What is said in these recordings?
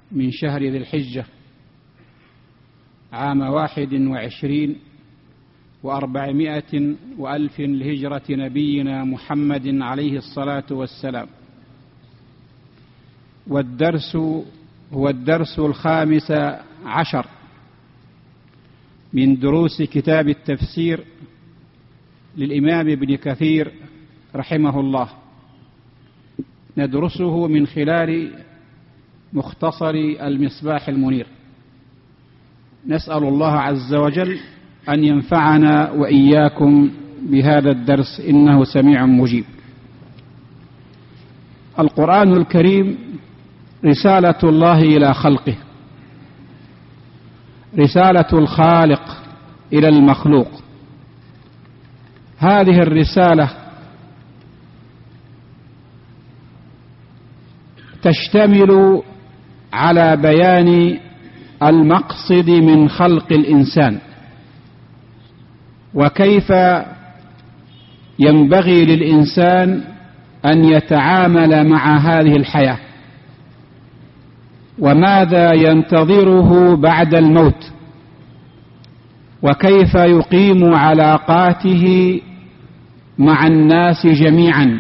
من شهر ذي الحجة عام 21 و400 وألف لهجرة نبينا محمد عليه الصلاة والسلام. والدرس هو الدرس 15 من دروس كتاب التفسير للإمام ابن كثير رحمه الله، ندرسه من خلال مختصر المصباح المنير. نسأل الله عز وجل أن ينفعنا وإياكم بهذا الدرس إنه سميع مجيب. القرآن الكريم رسالة الله إلى خلقه، رسالة الخالق إلى المخلوق. هذه الرسالة تشتمل على بيان المقصد من خلق الإنسان، وكيف ينبغي للإنسان أن يتعامل مع هذه الحياة، وماذا ينتظره بعد الموت، وكيف يقيم علاقاته مع الناس جميعا.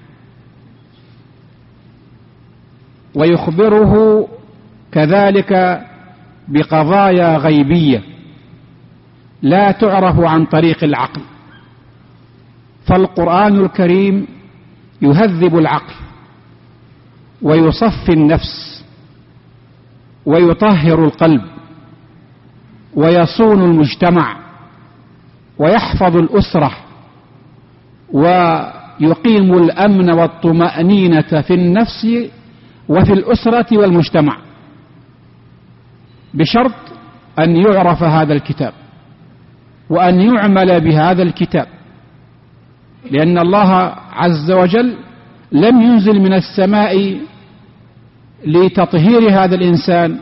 ويخبره كذلك بقضايا غيبية لا تعرف عن طريق العقل، فالقرآن الكريم يهذب العقل ويصفي النفس ويطهر القلب ويصون المجتمع ويحفظ الأسرة ويقيم الأمن والطمأنينة في النفس وفي الأسرة والمجتمع، بشرط أن يعرف هذا الكتاب وأن يعمل بهذا الكتاب، لأن الله عز وجل لم ينزل من السماء لتطهير هذا الإنسان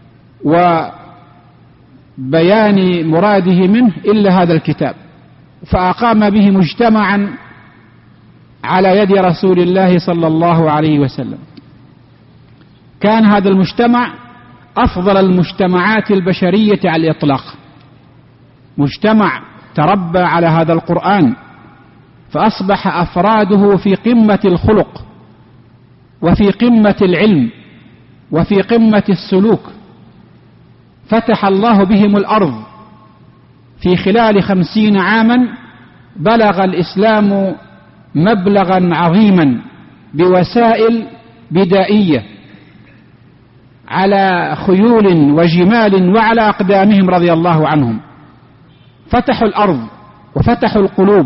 وبيان مراده منه إلا هذا الكتاب، فأقام به مجتمعا على يد رسول الله صلى الله عليه وسلم. كان هذا المجتمع أفضل المجتمعات البشرية على الإطلاق، مجتمع تربى على هذا القرآن، فأصبح أفراده في قمة الخلق وفي قمة العلم وفي قمة السلوك. فتح الله بهم الأرض في خلال 50 عاما، بلغ الإسلام مبلغا عظيما بوسائل بدائية على خيول وجمال وعلى أقدامهم رضي الله عنهم. فتحوا الأرض وفتحوا القلوب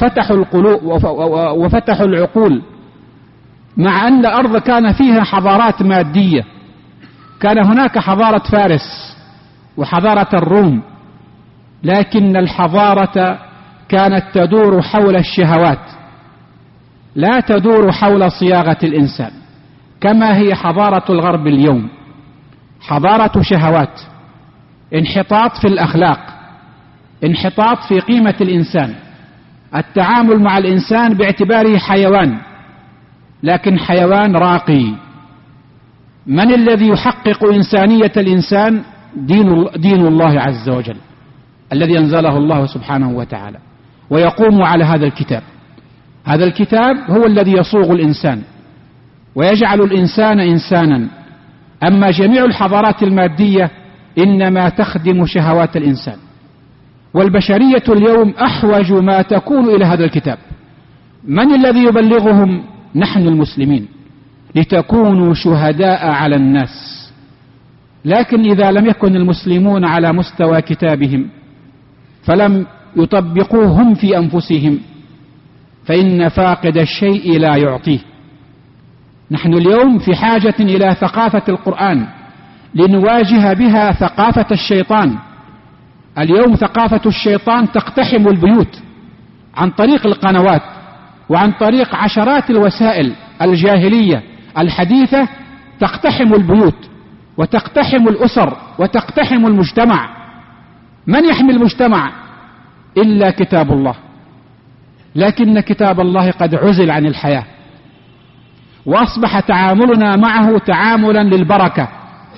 وفتحوا العقول، مع أن الأرض كان فيها حضارات مادية. كان هناك حضارة فارس وحضارة الروم، لكن الحضارة كانت تدور حول الشهوات لا تدور حول صياغة الإنسان، كما هي حضارة الغرب اليوم، حضارة شهوات، انحطاط في الأخلاق، انحطاط في قيمة الإنسان، التعامل مع الإنسان باعتباره حيوان، لكن حيوان راقي. من الذي يحقق إنسانية الإنسان؟ دين الله عز وجل الذي أنزله الله سبحانه وتعالى، ويقوم على هذا الكتاب. هذا الكتاب هو الذي يصوغ الإنسان ويجعل الإنسان إنسانا. أما جميع الحضارات المادية إنما تخدم شهوات الإنسان، والبشرية اليوم أحوج ما تكون إلى هذا الكتاب. من الذي يبلغهم؟ نحن المسلمين، لتكونوا شهداء على الناس. لكن إذا لم يكن المسلمون على مستوى كتابهم فلم يطبقوهم في أنفسهم، فإن فاقد الشيء لا يعطيه. نحن اليوم في حاجة إلى ثقافة القرآن لنواجه بها ثقافة الشيطان. اليوم ثقافة الشيطان تقتحم البيوت عن طريق القنوات وعن طريق عشرات الوسائل الجاهلية الحديثة، تقتحم البيوت وتقتحم الأسر وتقتحم المجتمع. من يحمي المجتمع إلا كتاب الله؟ لكن كتاب الله قد عزل عن الحياة، وأصبح تعاملنا معه تعاملا للبركة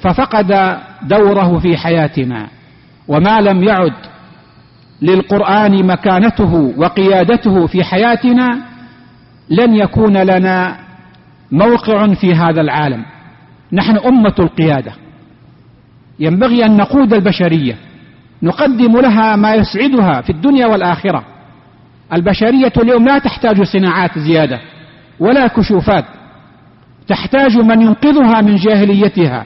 ففقد دوره في حياتنا. وما لم يعد للقرآن مكانته وقيادته في حياتنا لن يكون لنا موقع في هذا العالم. نحن أمة القيادة، ينبغي أن نقود البشرية، نقدم لها ما يسعدها في الدنيا والآخرة. البشرية اليوم لا تحتاج صناعات زيادة ولا كشوفات، تحتاج من ينقذها من جاهليتها.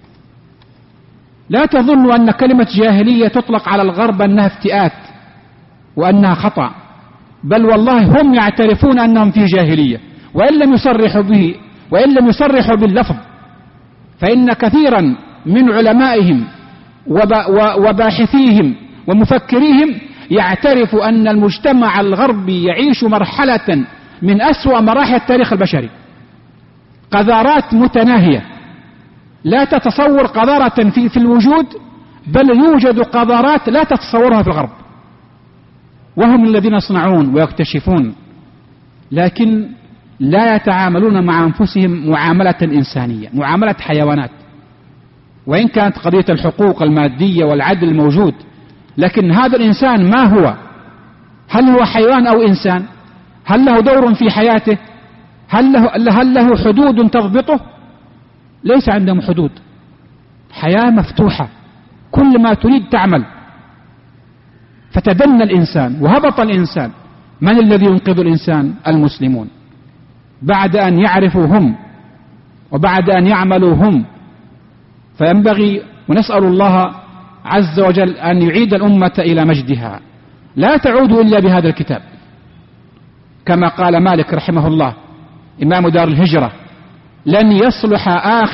لا تظن أن كلمة جاهلية تطلق على الغرب أنها افتئات وأنها خطأ، بل والله هم يعترفون أنهم في جاهلية وإن لم يصرحوا باللفظ. فإن كثيرا من علمائهم وباحثيهم ومفكريهم يعترف أن المجتمع الغربي يعيش مرحلة من أسوأ مراحل التاريخ البشري، قذارات متناهية، لا تتصور قذارة في الوجود، بل يوجد قذارات لا تتصورها في الغرب، وهم الذين يصنعون ويكتشفون، لكن لا يتعاملون مع أنفسهم معاملة إنسانية، معاملة حيوانات. وإن كانت قضية الحقوق المادية والعدل موجود، لكن هذا الإنسان ما هو؟ هل هو حيوان أو إنسان؟ هل له دور في حياته؟ هل له حدود تضبطه؟ ليس عندهم حدود، حياة مفتوحة، كل ما تريد تعمل. فتدنى الإنسان وهبط الإنسان. من الذي ينقذ الإنسان؟ المسلمون، بعد أن يعرفوا هم وبعد أن يعملوا هم. فينبغي ونسأل الله عز وجل أن يعيد الأمة إلى مجدها، لا تعود إلا بهذا الكتاب، كما قال مالك رحمه الله إمام دار الهجرة: لن يصلح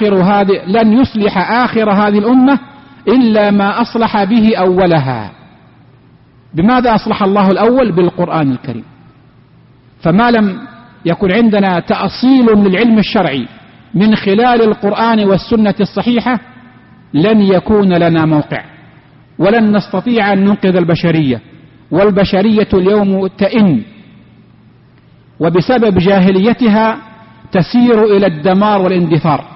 آخر هذه الأمة إلا ما أصلح به أولها. بماذا أصلح الله الأول؟ بالقرآن الكريم. فما لم يكن عندنا تأصيل للعلم الشرعي من خلال القرآن والسنة الصحيحة لن يكون لنا موقع، ولن نستطيع أن ننقذ البشرية. والبشرية اليوم تئن، وبسبب جاهليتها تسير إلى الدمار والاندثار.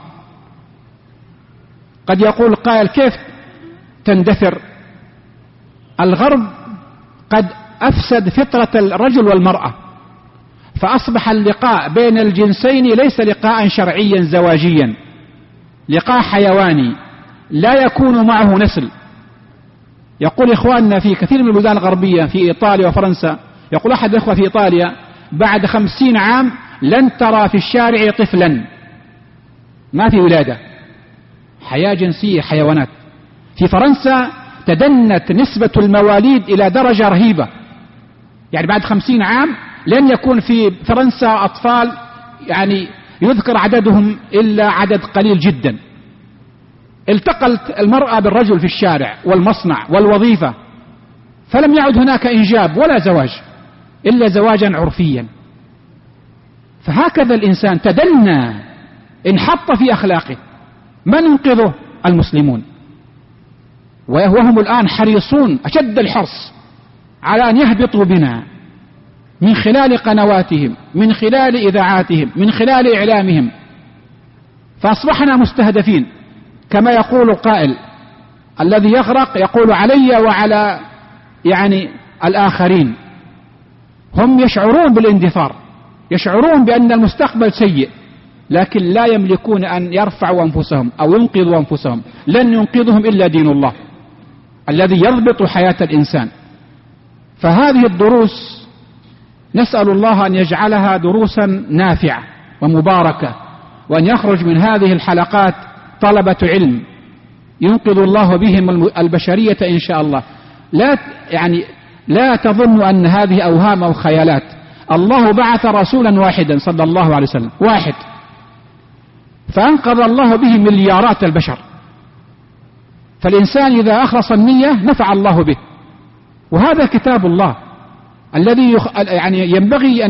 قد يقول قائل: كيف تندثر؟ الغرب قد أفسد فطرة الرجل والمرأة، فأصبح اللقاء بين الجنسين ليس لقاء شرعيا زواجيا، لقاء حيواني لا يكون معه نسل. يقول إخواننا في كثير من البلدان الغربية، في إيطاليا وفرنسا، يقول أحد الإخوة في إيطاليا: بعد 50 عام لن ترى في الشارع طفلا، ما في ولادة، حياة جنسية، حيوانات. في فرنسا تدنت نسبة المواليد إلى درجة رهيبة، يعني بعد 50 عام لن يكون في فرنسا أطفال يعني يذكر عددهم إلا عدد قليل جدا. التقت المرأة بالرجل في الشارع والمصنع والوظيفة، فلم يعد هناك إنجاب ولا زواج إلا زواجا عرفيا. فهكذا الإنسان تدنى، انحط في أخلاقه. من ينقذه؟ المسلمون، وهم الآن حريصون أشد الحرص على أن يهبطوا بنا من خلال قنواتهم، من خلال إذاعاتهم، من خلال إعلامهم، فأصبحنا مستهدفين. كما يقول القائل: الذي يغرق يقول علي وعلى الآخرين. هم يشعرون بالاندثار، يشعرون بأن المستقبل سيء، لكن لا يملكون أن يرفعوا أنفسهم أو ينقذوا أنفسهم. لن ينقذهم إلا دين الله الذي يضبط حياة الإنسان. فهذه الدروس نسأل الله أن يجعلها دروسا نافعة ومباركة، وأن يخرج من هذه الحلقات طلبة علم ينقذ الله بهم البشرية إن شاء الله. لا تظن أن هذه أوهام أو خيالات. الله بعث رسولا واحدا صلى الله عليه وسلم، واحد، فأنقذ الله به مليارات البشر. فالإنسان إذا أخلص النية نفع الله به. وهذا كتاب الله الذي ينبغي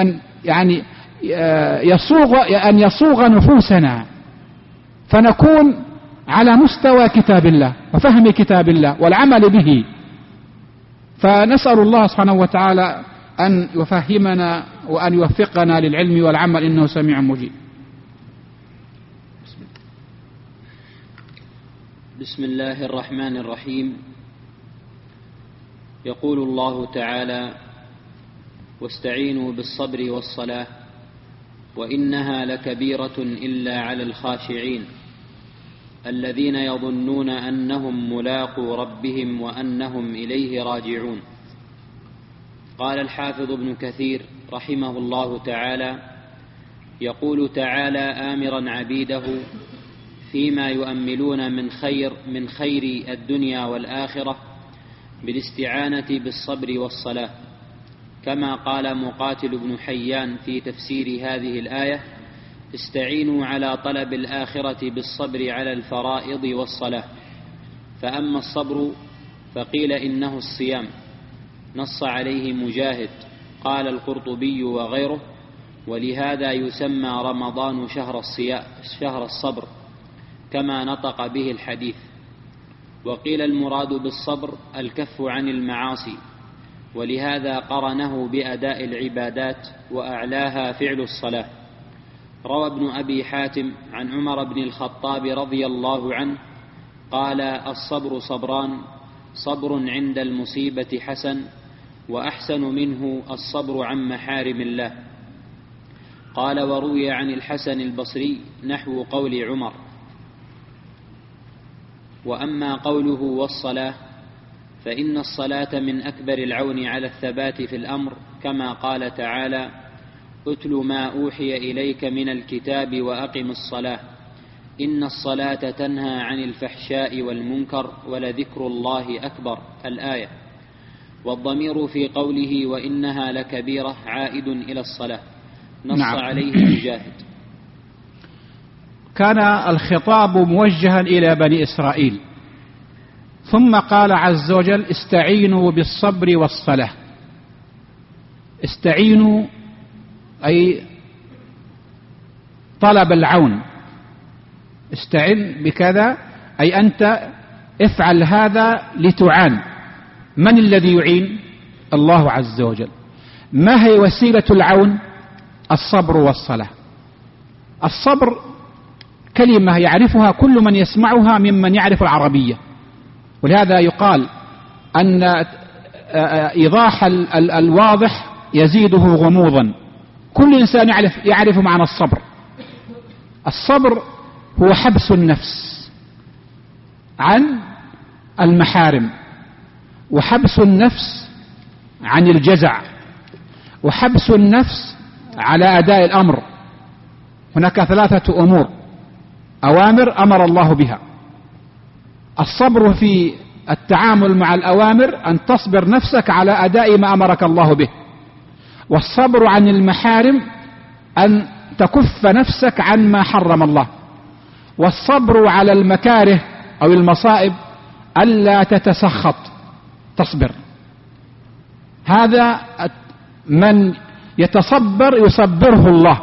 أن يصوغ نفوسنا، فنكون على مستوى كتاب الله وفهم كتاب الله والعمل به. فنسأل الله سبحانه وتعالى أن يفهمنا وأن يوفقنا للعلم والعمل، إنه سميع مجيب. بسم الله الرحمن الرحيم. يقول الله تعالى: واستعينوا بالصبر والصلاة وإنها لكبيرة إلا على الخاشعين الذين يظنون أنهم ملاقو ربهم وأنهم إليه راجعون. قال الحافظ ابن كثير رحمه الله تعالى: يقول تعالى آمرا عبيده فيما يؤملون من خير الدنيا والآخرة بالاستعانة بالصبر والصلاة، كما قال مقاتل بن حيان في تفسير هذه الآية: استعينوا على طلب الآخرة بالصبر على الفرائض والصلاة. فأما الصبر فقيل إنه الصيام، نص عليه مجاهد، قال القرطبي وغيره، ولهذا يسمى رمضان شهر الصبر كما نطق به الحديث. وقيل المراد بالصبر الكف عن المعاصي، ولهذا قرنه بأداء العبادات وأعلاها فعل الصلاة. روى ابن أبي حاتم عن عمر بن الخطاب رضي الله عنه قال: الصبر صبران، صبر عند المصيبة حسن، وأحسن منه الصبر عن محارم الله. قال: وروي عن الحسن البصري نحو قول عمر. وأما قوله والصلاة فإن الصلاة من أكبر العون على الثبات في الأمر، كما قال تعالى: أتل ما أوحي إليك من الكتاب وأقم الصلاة إن الصلاة تنهى عن الفحشاء والمنكر ولذكر الله أكبر، الآية. والضمير في قوله وإنها لكبيرة عائد إلى الصلاة، نص عليه مجاهد. كان الخطاب موجها إلى بني إسرائيل، ثم قال عز وجل: استعينوا بالصبر والصلاة. استعينوا أي طلب العون، استعن بكذا أي أنت افعل هذا لتعان. من الذي يعين؟ الله عز وجل. ما هي وسيلة العون؟ الصبر والصلاة. الصبر كلمة يعرفها كل من يسمعها ممن يعرف العربية، ولهذا يقال أن إيضاح الواضح يزيده غموضا. كل إنسان يعرف معنى الصبر. الصبر هو حبس النفس عن المحارم، وحبس النفس عن الجزع، وحبس النفس على أداء الأمر. هناك ثلاثة أمور: أوامر أمر الله بها. الصبر في التعامل مع الأوامر أن تصبر نفسك على أداء ما أمرك الله به. والصبر عن المحارم أن تكف نفسك عن ما حرم الله. والصبر على المكاره أو المصائب ألا تتسخط، تصبر. هذا من يتصبر يصبره الله.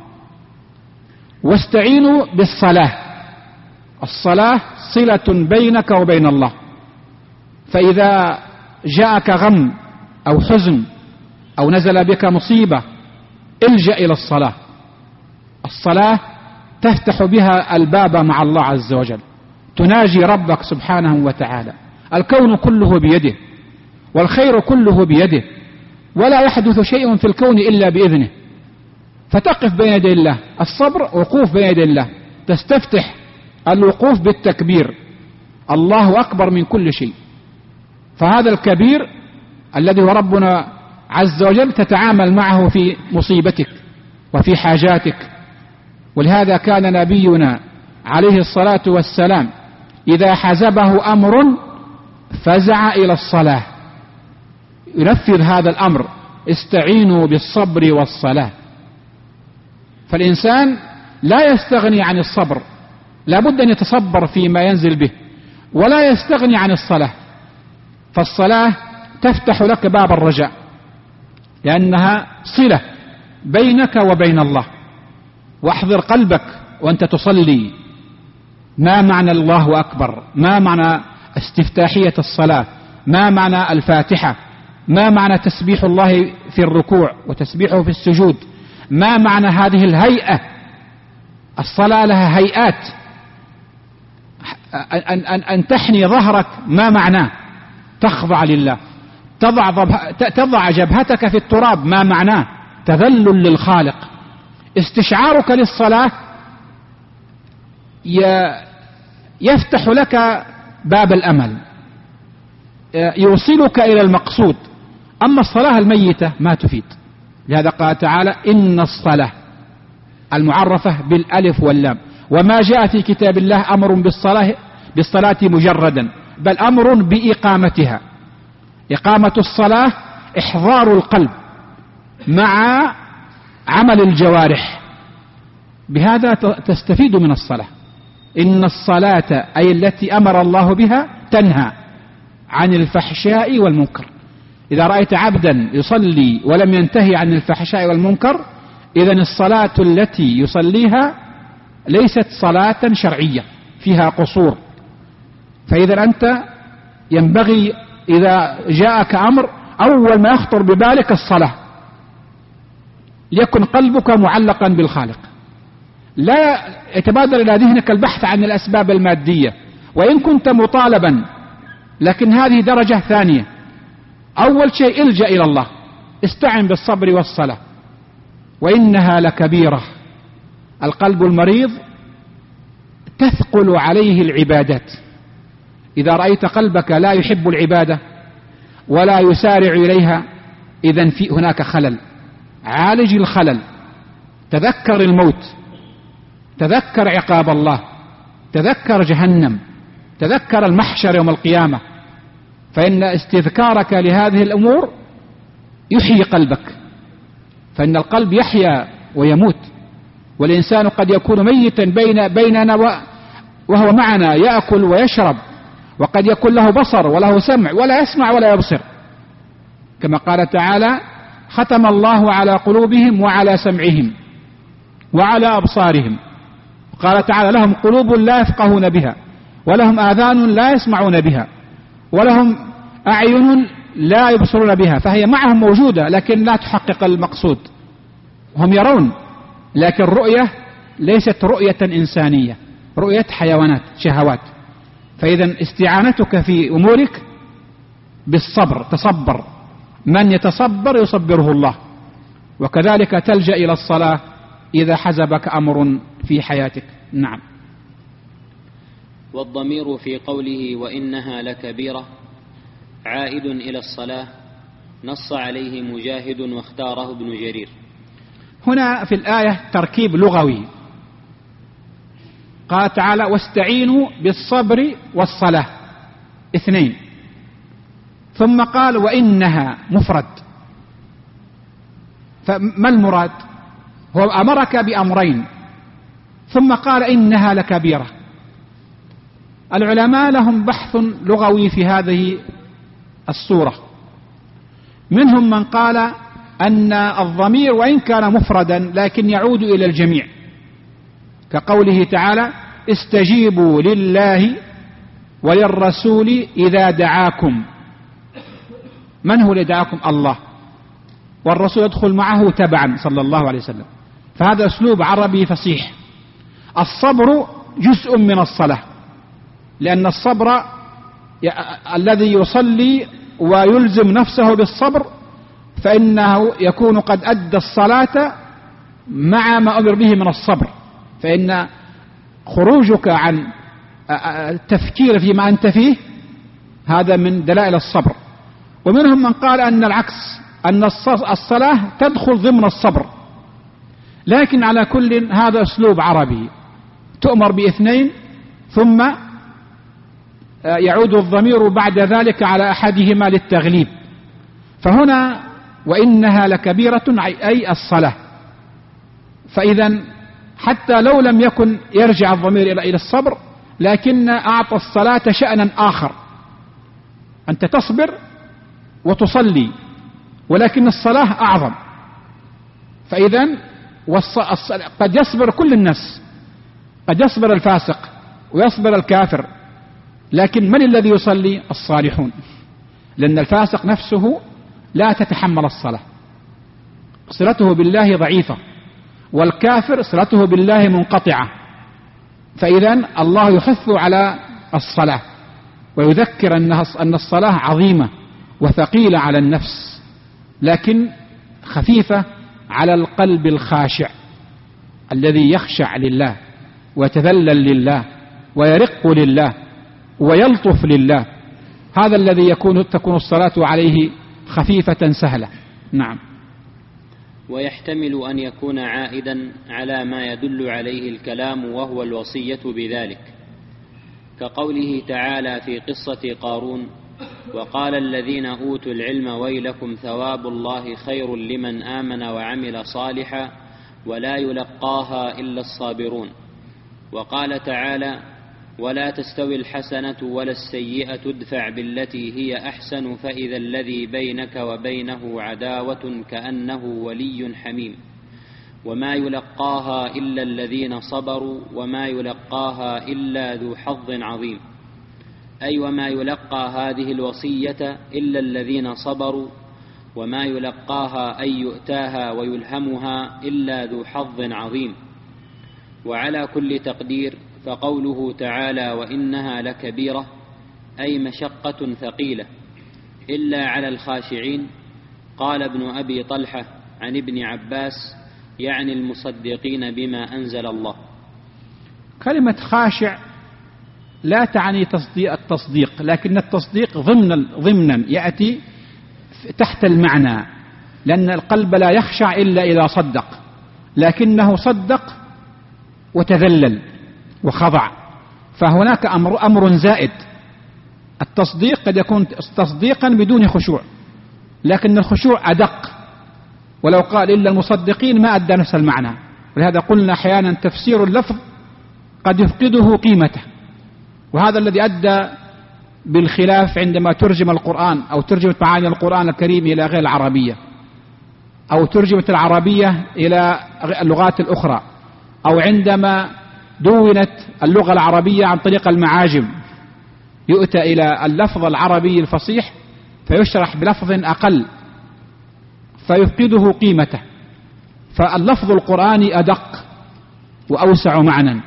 واستعينوا بالصلاة. الصلاة صلة بينك وبين الله، فإذا جاءك غم أو حزن أو نزل بك مصيبة الجأ إلى الصلاة. الصلاة تفتح بها الباب مع الله عز وجل، تناجي ربك سبحانه وتعالى. الكون كله بيده، والخير كله بيده، ولا يحدث شيء في الكون إلا بإذنه. فتقف بين يدي الله. الصبر وقوف بين يدي الله، تستفتح الوقوف بالتكبير: الله أكبر من كل شيء. فهذا الكبير الذي هو ربنا عز وجل تتعامل معه في مصيبتك وفي حاجاتك. ولهذا كان نبينا عليه الصلاة والسلام إذا حزبه أمر فزع إلى الصلاة، ينفذ هذا الأمر: استعينوا بالصبر والصلاة. فالإنسان لا يستغني عن الصبر، لا بد أن يتصبر فيما ينزل به، ولا يستغني عن الصلاة. فالصلاة تفتح لك باب الرجاء، لأنها صلة بينك وبين الله. واحضر قلبك وأنت تصلي: ما معنى الله أكبر؟ ما معنى استفتاحية الصلاة؟ ما معنى الفاتحة؟ ما معنى تسبيح الله في الركوع وتسبيحه في السجود؟ ما معنى هذه الهيئة؟ الصلاة لها هيئات: أن تحني ظهرك ما معناه؟ تخضع لله. تضع جبهتك في التراب ما معناه؟ تذلل للخالق. استشعارك للصلاة يفتح لك باب الأمل، يوصلك إلى المقصود. أما الصلاة الميتة ما تفيد. لهذا قال تعالى إن الصلاة المعرفة بالألف واللام، وما جاء في كتاب الله أمر بالصلاة مجردا، بل أمر بإقامتها. إقامة الصلاة إحضار القلب مع عمل الجوارح، بهذا تستفيد من الصلاة. إن الصلاة أي التي أمر الله بها تنهى عن الفحشاء والمنكر. إذا رأيت عبدا يصلي ولم ينتهي عن الفحشاء والمنكر، إذن الصلاة التي يصليها ليست صلاة شرعية فيها قصور. فإذا أنت ينبغي إذا جاءك أمر أول ما يخطر ببالك الصلاة، ليكن قلبك معلقا بالخالق، لا يتبادر إلى ذهنك البحث عن الأسباب المادية، وإن كنت مطالبا، لكن هذه درجة ثانية. أول شيء الجأ إلى الله، استعن بالصبر والصلاة، وإنها لكبيرة. القلب المريض تثقل عليه العبادات. إذا رأيت قلبك لا يحب العبادة ولا يسارع إليها، إذن في هناك خلل. عالج الخلل، تذكر الموت، تذكر عقاب الله، تذكر جهنم، تذكر المحشر يوم القيامة، فإن استذكارك لهذه الأمور يحيي قلبك. فإن القلب يحيا ويموت، والإنسان قد يكون ميتا بيننا وهو معنا يأكل ويشرب، وقد يكون له بصر وله سمع ولا يسمع ولا يبصر، كما قال تعالى ختم الله على قلوبهم وعلى سمعهم وعلى أبصارهم. قال تعالى لهم قلوب لا يفقهون بها، ولهم آذان لا يسمعون بها، ولهم أعين لا يبصرون بها. فهي معهم موجودة لكن لا تحقق المقصود. هم يرون، لكن رؤية ليست رؤية إنسانية، رؤية حيوانات شهوات. فإذا استعانتك في أمورك بالصبر، تصبر، من يتصبر يصبره الله. وكذلك تلجأ إلى الصلاة إذا حزبك أمر في حياتك. نعم. والضمير في قوله وإنها لكبيرة عائد إلى الصلاة، نص عليه مجاهد واختاره ابن جرير. هنا في الآية تركيب لغوي. قال تعالى واستعينوا بالصبر والصلاة، اثنين. ثم قال وإنها مفرد. فما المراد؟ هو أمرك بأمرين ثم قال إنها لكبيرة. العلماء لهم بحث لغوي في هذه السورة. منهم من قال أن الضمير وإن كان مفردا لكن يعود إلى الجميع، كقوله تعالى استجيبوا لله وللرسول إذا دعاكم. من هو اللي دعاكم؟ الله، والرسول يدخل معه تبعا صلى الله عليه وسلم. فهذا أسلوب عربي فصيح. الصبر جزء من الصلاة، لأن الصبر الذي يصلي ويلزم نفسه بالصبر فإنه يكون قد أدى الصلاة مع ما أمر به من الصبر. فإن خروجك عن التفكير فيما أنت فيه هذا من دلائل الصبر. ومنهم من قال أن العكس، أن الصلاة تدخل ضمن الصبر. لكن على كل هذا أسلوب عربي، تؤمر باثنين ثم يعود الضمير بعد ذلك على أحدهما للتغليب. فهنا وإنها لكبيرة أي الصلاة. فإذا حتى لو لم يكن يرجع الضمير إلى الصبر، لكن أعطى الصلاة شأنا آخر. أنت تصبر وتصلي، ولكن الصلاة أعظم. فإذا قد يصبر كل الناس، قد يصبر الفاسق ويصبر الكافر، لكن من الذي يصلي؟ الصالحون، لأن الفاسق نفسه لا تتحمل الصلاة، صلته بالله ضعيفة، والكافر صلته بالله منقطعة. فإذا الله يحث على الصلاة، ويذكر أن الصلاة عظيمة وثقيلة على النفس، لكن خفيفة على القلب الخاشع الذي يخشع لله ويتذلل لله ويرق لله ويلطف لله، هذا الذي تكون الصلاة عليه خفيفة سهلة. نعم. ويحتمل أن يكون عائدا على ما يدل عليه الكلام وهو الوصية بذلك، كقوله تعالى في قصة قارون: وقال الذين أوتوا العلم ويلكم ثواب الله خير لمن آمن وعمل صالحا ولا يلقاها إلا الصابرون. وقال تعالى: ولا تستوي الحسنة ولا السيئة ادفع بالتي هي أحسن فإذا الذي بينك وبينه عداوة كأنه ولي حميم وما يلقاها إلا الذين صبروا وما يلقاها إلا ذو حظ عظيم، أي وما يلقى هذه الوصية إلا الذين صبروا وما يلقاها أي يؤتاها ويلهمها إلا ذو حظ عظيم. وعلى كل تقدير فقوله تعالى: وإنها لكبيرة، أي مشقة ثقيلة إلا على الخاشعين. قال ابن أبي طلحة عن ابن عباس: يعني المصدقين بما أنزل الله. كلمة خاشع لا تعني التصديق، لكن التصديق ضمنا يأتي تحت المعنى، لأن القلب لا يخشع إلا إذا صدق، لكنه صدق وتذلل وخضع، فهناك أمر زائد. التصديق قد يكون تصديقا بدون خشوع، لكن الخشوع أدق، ولو قال إلا المصدقين ما أدى نفس المعنى. ولهذا قلنا أحيانا تفسير اللفظ قد يفقده قيمته، وهذا الذي أدى بالخلاف عندما ترجم القرآن أو ترجمت معاني القرآن الكريم إلى غير العربية، أو ترجمت العربية إلى اللغات الأخرى، أو عندما دونت اللغة العربية عن طريق المعاجم يؤتى إلى اللفظ العربي الفصيح فيشرح بلفظ أقل فيفقده قيمته. فاللفظ القرآني أدق وأوسع معنى،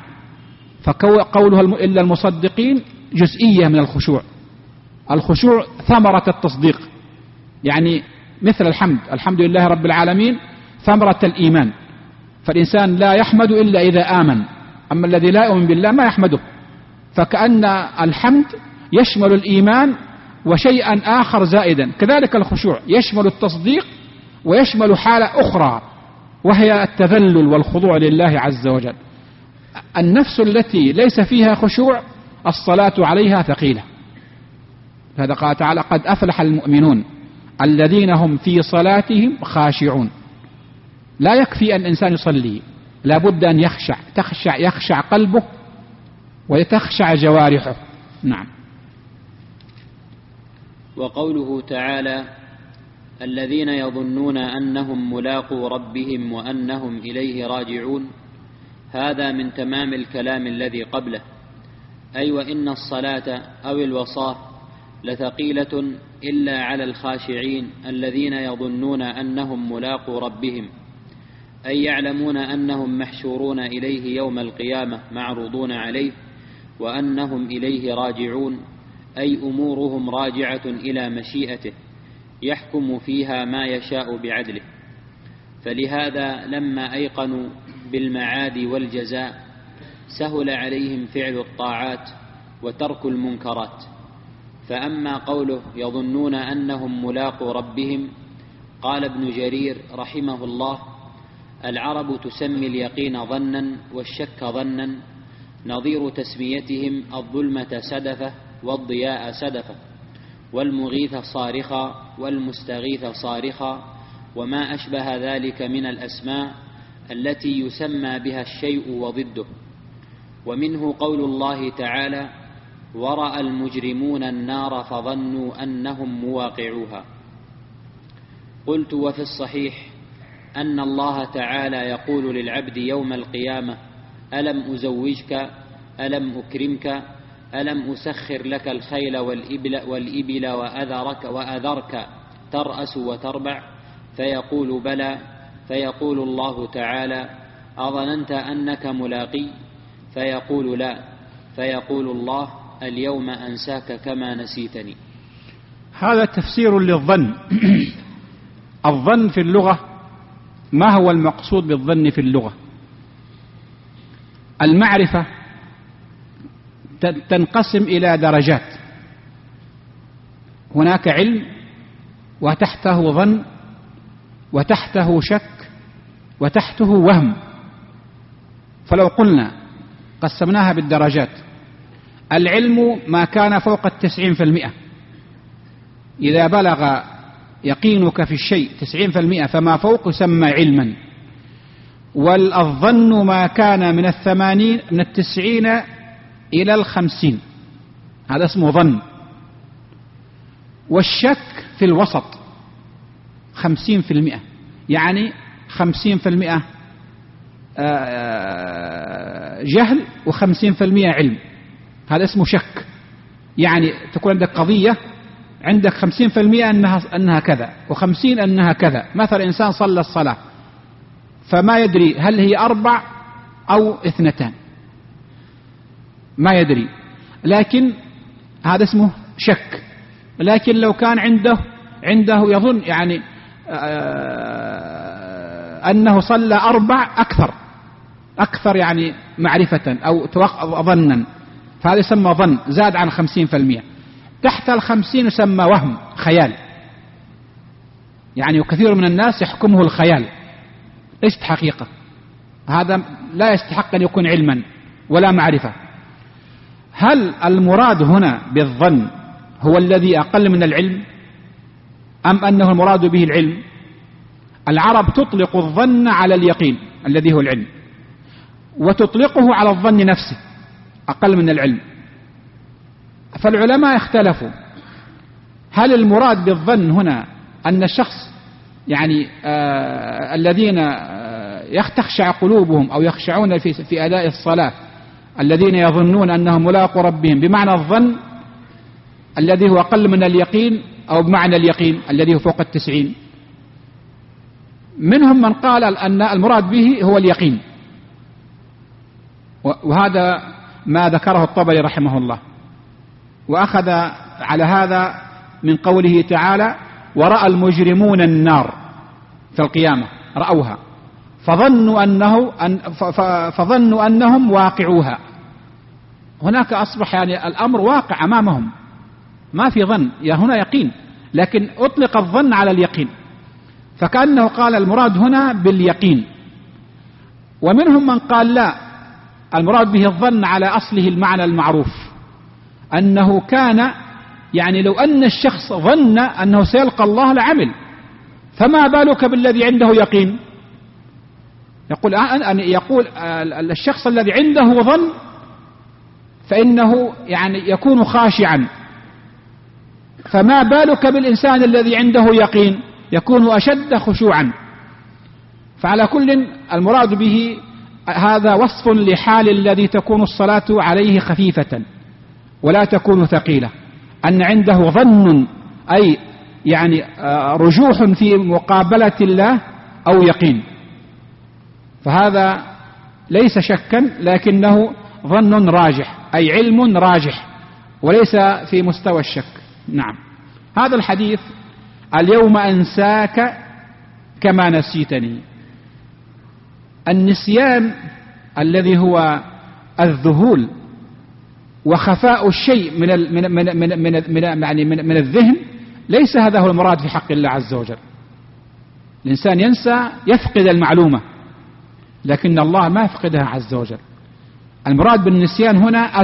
فقوله إلا المصدقين جزئية من الخشوع. الخشوع ثمرة التصديق، يعني مثل الحمد لله رب العالمين ثمرة الإيمان، فالإنسان لا يحمد إلا إذا آمن، أما الذي لا يؤمن بالله ما يحمده. فكأن الحمد يشمل الإيمان وشيئا آخر زائدا، كذلك الخشوع يشمل التصديق ويشمل حالة أخرى وهي التذلل والخضوع لله عز وجل. النفس التي ليس فيها خشوع الصلاة عليها ثقيلة. هذا قال تعالى: قد أفلح المؤمنون الذين هم في صلاتهم خاشعون. لا يكفي أن الإنسان يصلي، لا بد أن يخشع قلبه ويتخشع جوارحه. نعم. وقوله تعالى: الذين يظنون أنهم ملاقو ربهم وأنهم إليه راجعون، هذا من تمام الكلام الذي قبله، أي وإن الصلاة أو الوصاة لثقيلة إلا على الخاشعين الذين يظنون أنهم ملاقو ربهم، أي يعلمون أنهم محشورون إليه يوم القيامة معروضون عليه، وأنهم إليه راجعون، أي أمورهم راجعة إلى مشيئته يحكم فيها ما يشاء بعدله. فلهذا لما أيقنوا بالمعاد والجزاء سهل عليهم فعل الطاعات وترك المنكرات. فأما قوله يظنون أنهم ملاقو ربهم، قال ابن جرير رحمه الله: العرب تسمي اليقين ظنا والشك ظنا، نظير تسميتهم الظلمة سدفة والضياء سدفة، والمغيث صارخا والمستغيث صارخا، وما أشبه ذلك من الأسماء التي يسمى بها الشيء وضده. ومنه قول الله تعالى: ورأى المجرمون النار فظنوا أنهم مواقعوها. قلت: وفي الصحيح أن الله تعالى يقول للعبد يوم القيامة: ألم أزوجك، ألم أكرمك، ألم أسخر لك الخيل والإبل وأذرك ترأس وتربع؟ فيقول: بلى. فيقول الله تعالى: أظننت أنك ملاقي؟ فيقول: لا. فيقول الله: اليوم أنساك كما نسيتني. هذا تفسير للظن. الظن في اللغة، ما هو المقصود بالظن في اللغة؟ المعرفة تنقسم إلى درجات. هناك علم وتحته ظن وتحته شك وتحته وهم. فلو قلنا قسمناها بالدرجات، العلم ما كان فوق 90%، إذا بلغ يقينك في الشيء 90% فما فوق يسمى علما. والظن ما كان من 90 إلى 50، هذا اسمه ظن. والشك في الوسط 50%، يعني 50% جهل و50% علم، هذا اسمه شك. يعني تكون عندك قضية، عندك 50% أنها كذا و50 أنها كذا. مثلا إنسان صلى الصلاة فما يدري هل هي 4 أو 2، ما يدري، لكن هذا اسمه شك. لكن لو كان عنده يظن يعني أنه صلى 4 أكثر يعني معرفة أو ظنا، فهذا يسمى ظن، زاد عن 50%. تحت 50 يسمى وهم، خيال. يعني وكثير من الناس يحكمه الخيال، ليست حقيقة. هذا لا يستحق أن يكون علما ولا معرفة. هل المراد هنا بالظن هو الذي أقل من العلم، أم أنه المراد به العلم؟ العرب تطلق الظن على اليقين الذي هو العلم، وتطلقه على الظن نفسه أقل من العلم. فالعلماء اختلفوا، هل المراد بالظن هنا أن الشخص يعني الذين تخشع قلوبهم أو يخشعون في أداء الصلاة، الذين يظنون أنهم ملاقوا ربهم، بمعنى الظن الذي هو أقل من اليقين، أو بمعنى اليقين الذي هو فوق 90؟ منهم من قال أن المراد به هو اليقين، وهذا ما ذكره الطبري رحمه الله، وأخذ على هذا من قوله تعالى: ورأى المجرمون النار في القيامة، رأوها فظنوا أنهم واقعوها. هناك أصبح يعني الأمر واقع أمامهم، ما في ظن، هنا يقين، لكن أطلق الظن على اليقين، فكأنه قال المراد هنا باليقين. ومنهم من قال لا، المراد به الظن على أصله المعنى المعروف، أنه كان يعني لو أن الشخص ظن أنه سيلقى الله لعمل، فما بالك بالذي عنده يقين؟ يقول الشخص الذي عنده ظن فإنه يعني يكون خاشعا، فما بالك بالإنسان الذي عنده يقين، يكون أشد خشوعا. فعلى كل المراد به هذا وصف لحال الذي تكون الصلاة عليه خفيفة ولا تكون ثقيلة، أن عنده ظن، أي يعني رجوح في مقابلة الله أو يقين، فهذا ليس شكا لكنه ظن راجح، أي علم راجح، وليس في مستوى الشك. نعم. هذا الحديث اليوم أنساك كما نسيتني، النسيان الذي هو الذهول وخفاء الشيء من الذهن، ليس هذا هو المراد في حق الله عز وجل. الإنسان ينسى، يفقد المعلومة، لكن الله ما يفقدها عز وجل. المراد بالنسيان هنا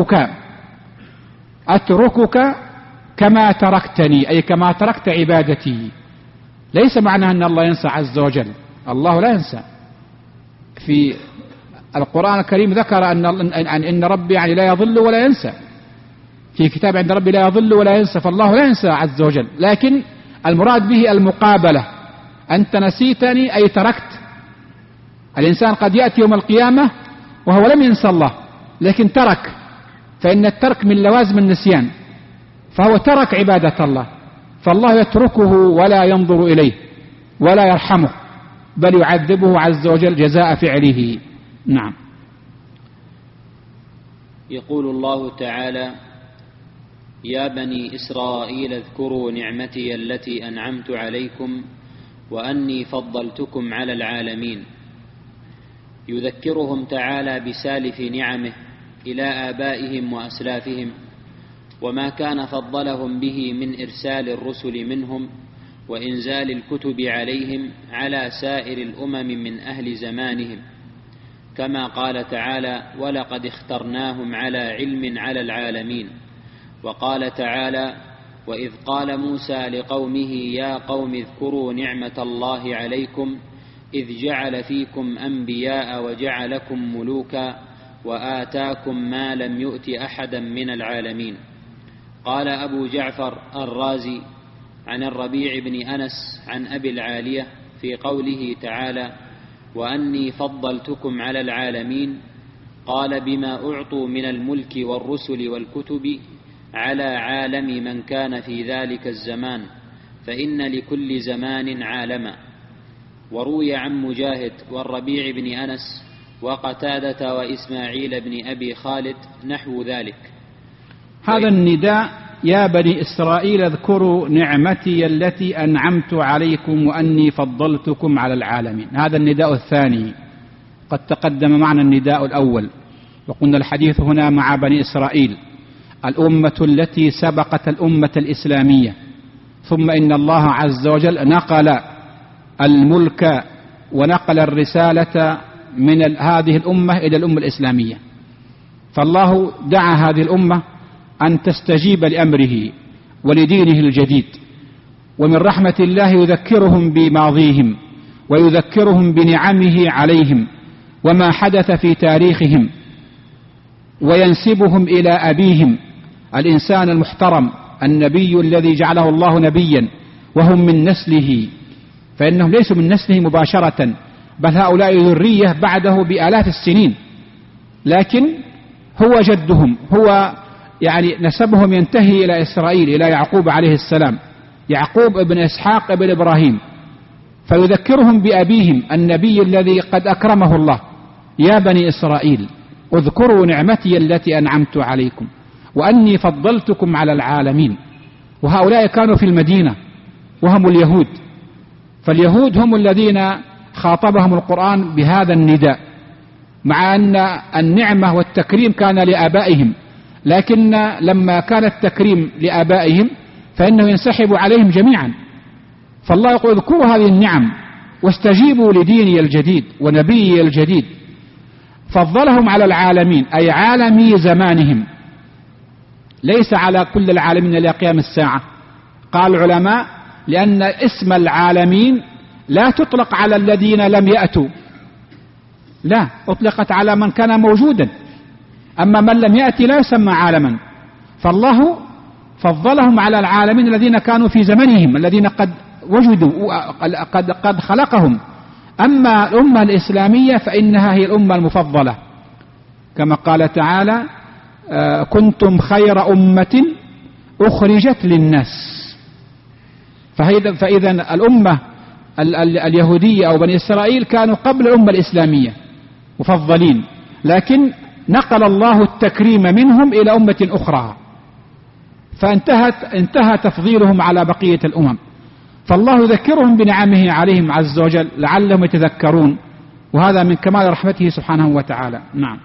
أتركك كما تركتني، أي كما تركت عبادتي. ليس معنى أن الله ينسى عز وجل، الله لا ينسى. في القرآن الكريم ذكر أن ربي يعني لا يضل ولا ينسى، في كتاب عند ربي لا يضل ولا ينسى، فالله لا ينسى عز وجل. لكن المراد به المقابلة، أنت نسيتني أي تركت. الإنسان قد يأتي يوم القيامة وهو لم ينسى الله، لكن ترك، فإن الترك من لوازم النسيان، فهو ترك عبادة الله، فالله يتركه ولا ينظر إليه ولا يرحمه، بل يعذبه عز وجل جزاء فعله. نعم. يقول الله تعالى: يا بني إسرائيل اذكروا نعمتي التي أنعمت عليكم وأني فضلتكم على العالمين. يذكرهم تعالى بسالف نعمه إلى آبائهم وأسلافهم، وما كان فضلهم به من إرسال الرسل منهم وإنزال الكتب عليهم على سائر الأمم من أهل زمانهم، كما قال تعالى: ولقد اخترناهم على علم على العالمين. وقال تعالى: وإذ قال موسى لقومه يا قوم اذكروا نعمة الله عليكم إذ جعل فيكم أنبياء وجعلكم ملوكا وآتاكم ما لم يؤت أحدا من العالمين. قال أبو جعفر الرازي عن الربيع بن أنس عن أبي العالية في قوله تعالى: وأني فضلتكم على العالمين، قال: بما أعطوا من الملك والرسل والكتب على عالم من كان في ذلك الزمان، فإن لكل زمان عالما. وروي عن مجاهد والربيع بن أنس وقتادة وإسماعيل بن أبي خالد نحو ذلك. هذا النداء: يا بني إسرائيل اذكروا نعمتي التي أنعمت عليكم وأني فضلتكم على العالمين، هذا النداء الثاني. قد تقدم معنا النداء الأول، وقلنا الحديث هنا مع بني إسرائيل، الأمة التي سبقت الأمة الإسلامية، ثم إن الله عز وجل نقل الملك ونقل الرسالة من هذه الأمة إلى الأمة الإسلامية، فالله دعا هذه الأمة أن تستجيب لأمره ولدينه الجديد. ومن رحمة الله يذكرهم بماضيهم ويذكرهم بنعمه عليهم وما حدث في تاريخهم، وينسبهم إلى أبيهم الإنسان المحترم النبي الذي جعله الله نبيا وهم من نسله، فإنهم ليسوا من نسله مباشرة، بل هؤلاء ذرية بعده بآلاف السنين، لكن هو جدهم، هو يعني نسبهم ينتهي إلى إسرائيل، إلى يعقوب عليه السلام، يعقوب ابن إسحاق ابن إبراهيم. فيذكرهم بأبيهم النبي الذي قد أكرمه الله: يا بني إسرائيل اذكروا نعمتي التي أنعمت عليكم وأني فضلتكم على العالمين. وهؤلاء كانوا في المدينة وهم اليهود، فاليهود هم الذين خاطبهم القرآن بهذا النداء، مع أن النعمة والتكريم كان لآبائهم، لكن لما كان التكريم لآبائهم فإنه ينسحب عليهم جميعا. فالله يقول: اذكروا هذه النعم واستجيبوا لديني الجديد ونبيي الجديد. فضلهم على العالمين، أي عالمي زمانهم، ليس على كل العالمين إلى قيام الساعة. قال العلماء: لأن اسم العالمين لا تطلق على الذين لم يأتوا، لا، أطلقت على من كان موجودا، أما من لم يأتي لا يسمى عالما. فالله فضلهم على العالمين الذين كانوا في زمنهم، الذين قد وجدوا قد خلقهم. أما الأمة الإسلامية فإنها هي الأمة المفضلة، كما قال تعالى: كنتم خير أمة أخرجت للناس. فإذا الأمة اليهودية أو بني إسرائيل كانوا قبل الأمة الإسلامية مفضلين، لكن نقل الله التكريم منهم إلى أمة أخرى، فانتهى تفضيلهم على بقية الأمم. فالله يذكرهم بنعمه عليهم عز وجل لعلهم يتذكرون، وهذا من كمال رحمته سبحانه وتعالى. نعم.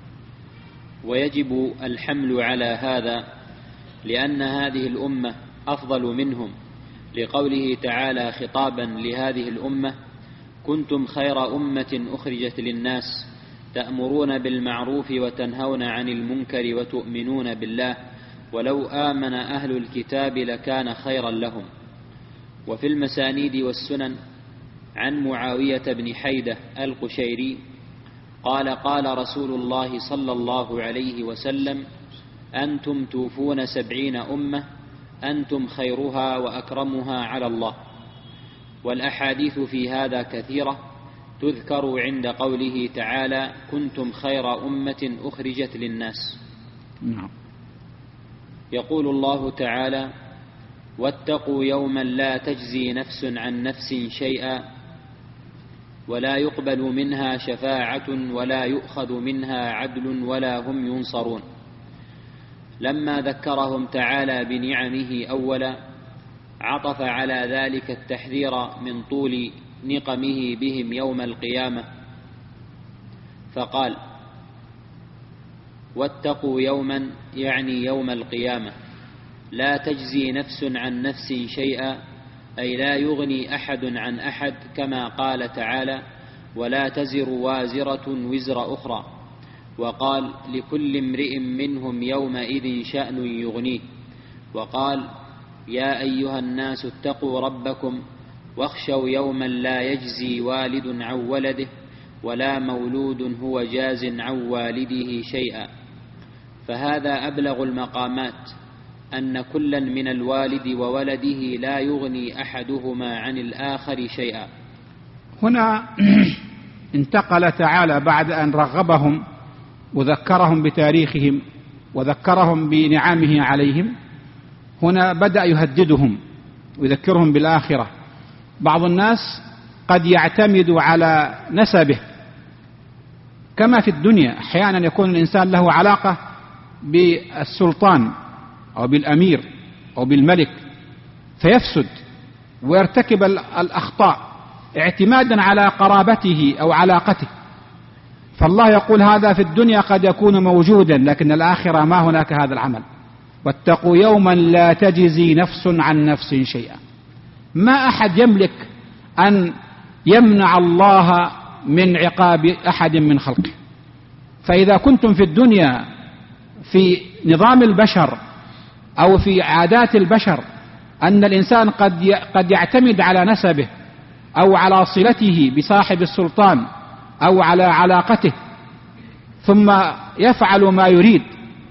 ويجب الحمل على هذا لأن هذه الأمة أفضل منهم، لقوله تعالى خطابا لهذه الأمة: كنتم خير أمة أخرجت للناس تأمرون بالمعروف وتنهون عن المنكر وتؤمنون بالله ولو آمن أهل الكتاب لكان خيرا لهم. وفي المسانيد والسنن عن معاوية بن حيدة القشيري قال: قال رسول الله صلى الله عليه وسلم: أنتم توفون 70 أمة أنتم خيرها وأكرمها على الله. والأحاديث في هذا كثيرة تذكر عند قوله تعالى: كنتم خير أمة أخرجت للناس. يقول الله تعالى: واتقوا يوما لا تجزي نفس عن نفس شيئا ولا يقبل منها شفاعة ولا يؤخذ منها عدل ولا هم ينصرون. لما ذكرهم تعالى بنعمه أولا عطف على ذلك التحذير من طول نقمه بهم يوم القيامة فقال: واتقوا يوما، يعني يوم القيامة، لا تجزي نفس عن نفس شيئا، أي لا يغني أحد عن أحد، كما قال تعالى: ولا تزر وازرة وزر أخرى. وقال: لكل امرئ منهم يومئذ شأن يغنيه. وقال: يا أيها الناس اتقوا ربكم واخشوا يوما لا يجزي والد عن ولده ولا مولود هو جاز عن والده شيئا. فهذا أبلغ المقامات، أن كلا من الوالد وولده لا يغني أحدهما عن الآخر شيئا. هنا انتقل تعالى بعد أن رغبهم وذكرهم بتاريخهم وذكرهم بنعمه عليهم، هنا بدأ يهددهم ويذكرهم بالآخرة. بعض الناس قد يعتمد على نسبه كما في الدنيا، أحيانا يكون الإنسان له علاقة بالسلطان أو بالأمير أو بالملك فيفسد ويرتكب الأخطاء اعتمادا على قرابته أو علاقته. فالله يقول هذا في الدنيا قد يكون موجودا، لكن الآخرة ما هناك هذا العمل. واتقوا يوما لا تجزي نفس عن نفس شيئا. ما أحد يملك أن يمنع الله من عقاب أحد من خلقه. فإذا كنتم في الدنيا في نظام البشر أو في عادات البشر أن الإنسان قد يعتمد على نسبه أو على صلته بصاحب السلطان أو على علاقته ثم يفعل ما يريد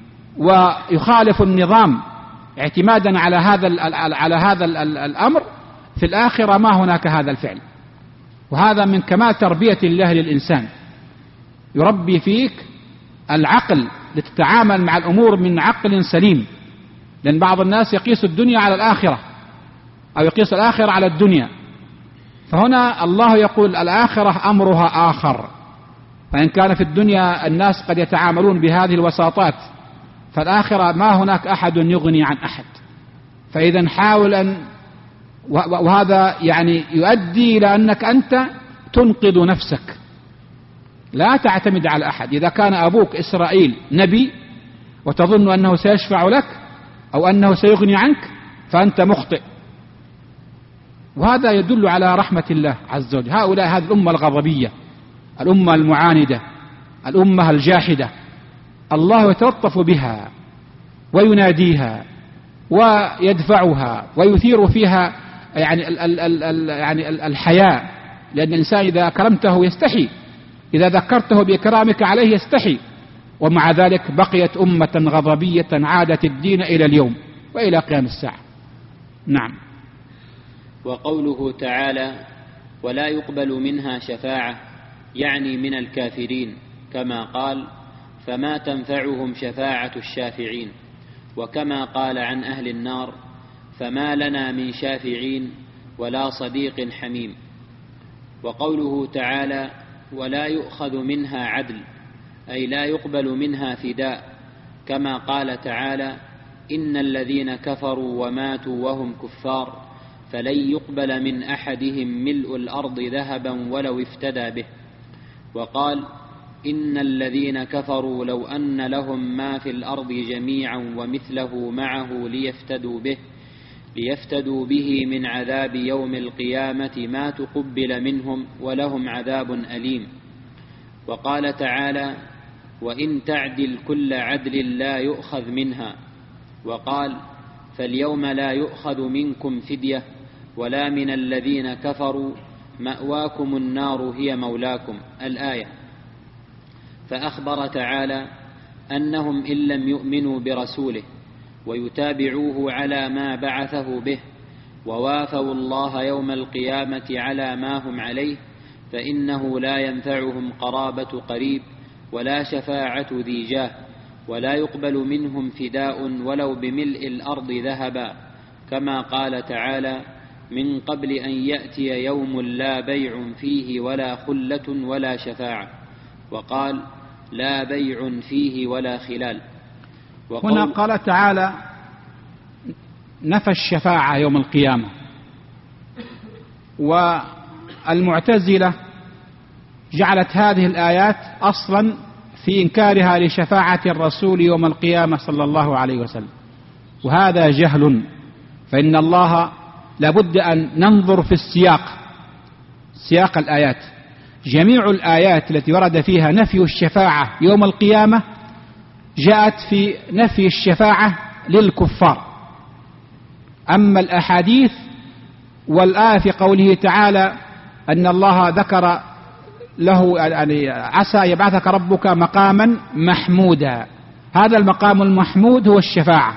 ويخالف النظام اعتمادا على هذا الأمر، في الآخرة ما هناك هذا الفعل. وهذا من كمال تربية الله للإنسان، يربي فيك العقل لتتعامل مع الأمور من عقل سليم. لأن بعض الناس يقيس الدنيا على الآخرة أو يقيس الآخرة على الدنيا، فهنا الله يقول الآخرة أمرها آخر. فإن كان في الدنيا الناس قد يتعاملون بهذه الوساطات، فالآخرة ما هناك أحد يغني عن أحد. فإذا حاول أن، وهذا يعني يؤدي إلى أنك أنت تنقذ نفسك، لا تعتمد على أحد. إذا كان أبوك إسرائيل نبي وتظن أنه سيشفع لك أو أنه سيغني عنك فأنت مخطئ. وهذا يدل على رحمة الله عز وجل. هؤلاء هذه الأمة الغضبية، الأمة المعاندة، الأمة الجاحدة، الله يتلطف بها ويناديها ويدفعها ويثير فيها يعني الحياء. لأن الإنسان إذا أكرمته يستحي، إذا ذكرته بإكرامك عليه يستحي. ومع ذلك بقيت أمة غضبية عادت الدين إلى اليوم وإلى قيام الساعة. نعم. وقوله تعالى: ولا يقبل منها شفاعة، يعني من الكافرين، كما قال: فما تنفعهم شفاعة الشافعين. وكما قال عن أهل النار: فما لنا من شافعين ولا صديق حميم. وقوله تعالى: ولا يؤخذ منها عدل، أي لا يقبل منها فداء، كما قال تعالى: إن الذين كفروا وماتوا وهم كفار فلن يقبل من أحدهم ملء الأرض ذهبا ولو افتدى به. وقال: إن الذين كفروا لو أن لهم ما في الأرض جميعا ومثله معه ليفتدوا به من عذاب يوم القيامة ما تقبل منهم ولهم عذاب أليم. وقال تعالى: وإن تعدل كل عدل لا يؤخذ منها. وقال: فاليوم لا يؤخذ منكم فدية ولا من الذين كفروا، مأواكم النار هي مولاكم. الآية. فأخبر تعالى أنهم إن لم يؤمنوا برسوله ويتابعوه على ما بعثه به ووافوا الله يوم القيامة على ما هم عليه، فإنه لا ينفعهم قرابة قريب ولا شفاعة ذي جاه، ولا يقبل منهم فداء ولو بملء الأرض ذهبا، كما قال تعالى: من قبل أن يأتي يوم لا بيع فيه ولا خلة ولا شفاعة. وقال: لا بيع فيه ولا خلال. هنا قال تعالى نفى الشفاعة يوم القيامة، والمعتزلة جعلت هذه الآيات أصلا في إنكارها لشفاعة الرسول يوم القيامة صلى الله عليه وسلم، وهذا جهل. فإن الله لابد أن ننظر في سياق الآيات. جميع الآيات التي ورد فيها نفي الشفاعة يوم القيامة جاءت في نفي الشفاعة للكفار. أما الأحاديث والآية في قوله تعالى أن الله ذكر له يعني عسى يبعثك ربك مقاما محمودا، هذا المقام المحمود هو الشفاعة،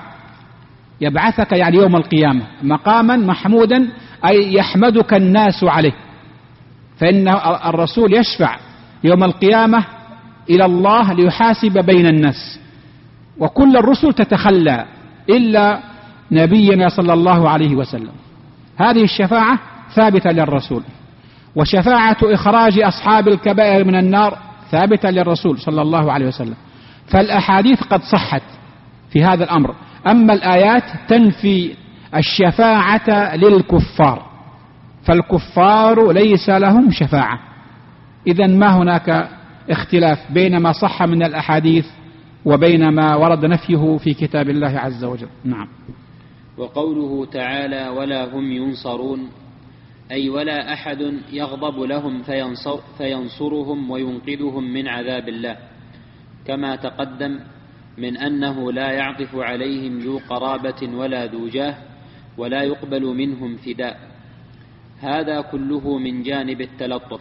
يبعثك يعني يوم القيامة مقاما محمودا أي يحمدك الناس عليه. فإن الرسول يشفع يوم القيامة إلى الله ليحاسب بين الناس، وكل الرسل تتخلى إلا نبينا صلى الله عليه وسلم. هذه الشفاعة ثابتة للرسول، وشفاعة إخراج أصحاب الكبائر من النار ثابتة للرسول صلى الله عليه وسلم. فالأحاديث قد صحت في هذا الأمر. أما الآيات تنفي الشفاعة للكفار، فالكفار ليس لهم شفاعة. إذن ما هناك اختلاف بين ما صح من الأحاديث وبين ما ورد نفيه في كتاب الله عز وجل. نعم. وقوله تعالى ولا هم ينصرون، أي ولا أحد يغضب لهم فينصرهم وينقذهم من عذاب الله، كما تقدم من أنه لا يعطف عليهم ذو قرابة ولا ذو جاه ولا يقبل منهم فداء. هذا كله من جانب التلطف.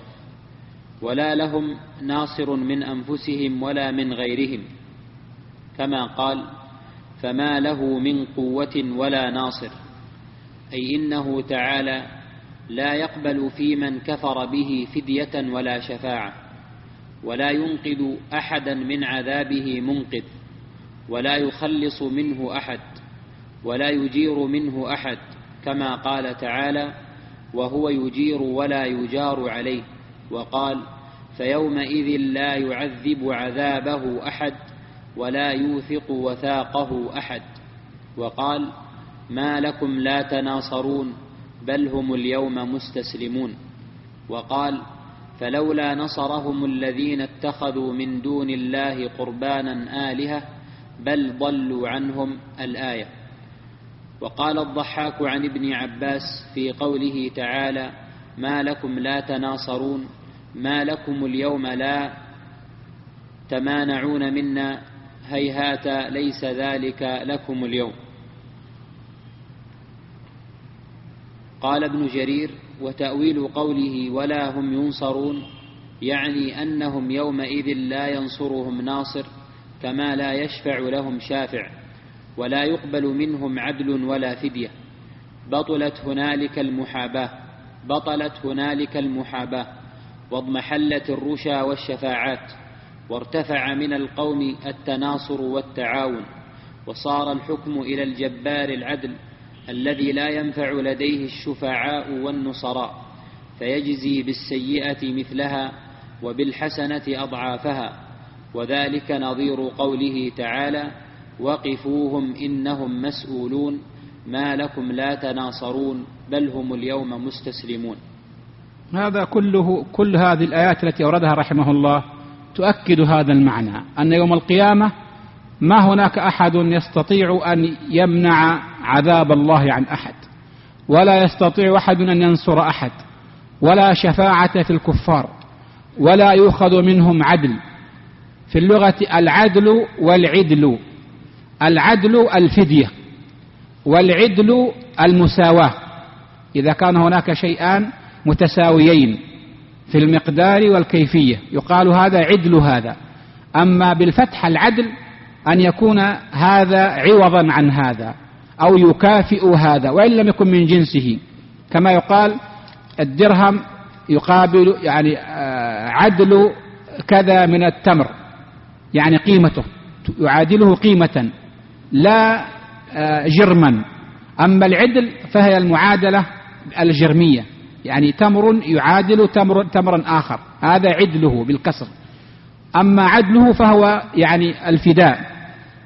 ولا لهم ناصر من أنفسهم ولا من غيرهم، كما قال فما له من قوة ولا ناصر، أي إنه تعالى لا يقبل في من كفر به فدية ولا شفاعة، ولا ينقذ أحدا من عذابه منقذ، ولا يخلص منه أحد، ولا يجير منه أحد، كما قال تعالى وهو يجير ولا يجار عليه. وقال فيومئذ لا يعذب عذابه أحد ولا يوثق وثاقه أحد. وقال ما لكم لا تناصرون بل هم اليوم مستسلمون. وقال فلولا نصرهم الذين اتخذوا من دون الله قربانا آلهة بل ضلوا عنهم الآية. وقال الضحاك عن ابن عباس في قوله تعالى ما لكم لا تناصرون ما لكم اليوم لا تمانعون منا هيهات ليس ذلك لكم اليوم. قال ابن جرير وتأويل قوله ولا هم ينصرون يعني أنهم يومئذ لا ينصرهم ناصر، كما لا يشفع لهم شافع، ولا يقبل منهم عدل ولا فدية. بطلت هنالك المحاباة واضمحلت الرشا والشفاعات، وارتفع من القوم التناصر والتعاون، وصار الحكم إلى الجبار العدل الذي لا ينفع لديه الشفعاء والنصراء، فيجزي بالسيئة مثلها وبالحسنة أضعافها. وذلك نظير قوله تعالى وقفوهم إنهم مسؤولون ما لكم لا تناصرون بل هم اليوم مستسلمون. هذا كل هذه الآيات التي أوردها رحمه الله تؤكد هذا المعنى، أن يوم القيامة ما هناك أحد يستطيع أن يمنع عذاب الله عن أحد، ولا يستطيع أحد أن ينصر أحد، ولا شفاعة في الكفار، ولا يؤخذ منهم عدل. في اللغة العدل والعدل، العدل الفدية، والعدل المساواة، إذا كان هناك شيئان متساويين في المقدار والكيفية يقال هذا عدل هذا. أما بالفتح العدل أن يكون هذا عوضا عن هذا أو يكافئ هذا وإن لم يكن من جنسه، كما يقال الدرهم يقابل يعني عدل كذا من التمر، يعني قيمته يعادله قيمة لا جرما. أما العدل فهي المعادلة الجرمية، يعني تمر يعادل تمرا آخر، هذا عدله بالكسر. أما عدله فهو يعني الفداء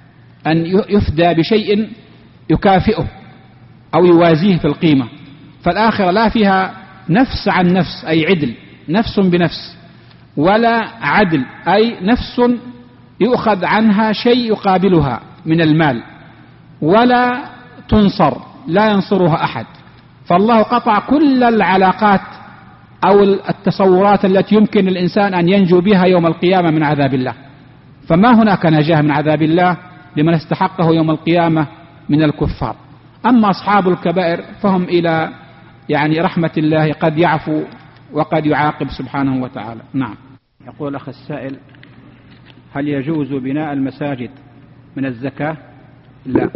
أن يفدى بشيء يكافئه أو يوازيه في القيمة. فالآخرة لا فيها نفس عن نفس أي عدل، نفس بنفس، ولا عدل أي نفس يؤخذ عنها شيء يقابلها من المال، ولا تنصر، لا ينصرها أحد. فالله قطع كل العلاقات أو التصورات التي يمكن الإنسان أن ينجو بها يوم القيامة من عذاب الله. فما هناك نجاة من عذاب الله لمن استحقه يوم القيامة من الكفار. أما أصحاب الكبائر فهم إلى رحمة الله، قد يعفو وقد يعاقب سبحانه وتعالى. نعم. يقول الأخ السائل: هل يجوز بناء المساجد من الزكاة؟ لا.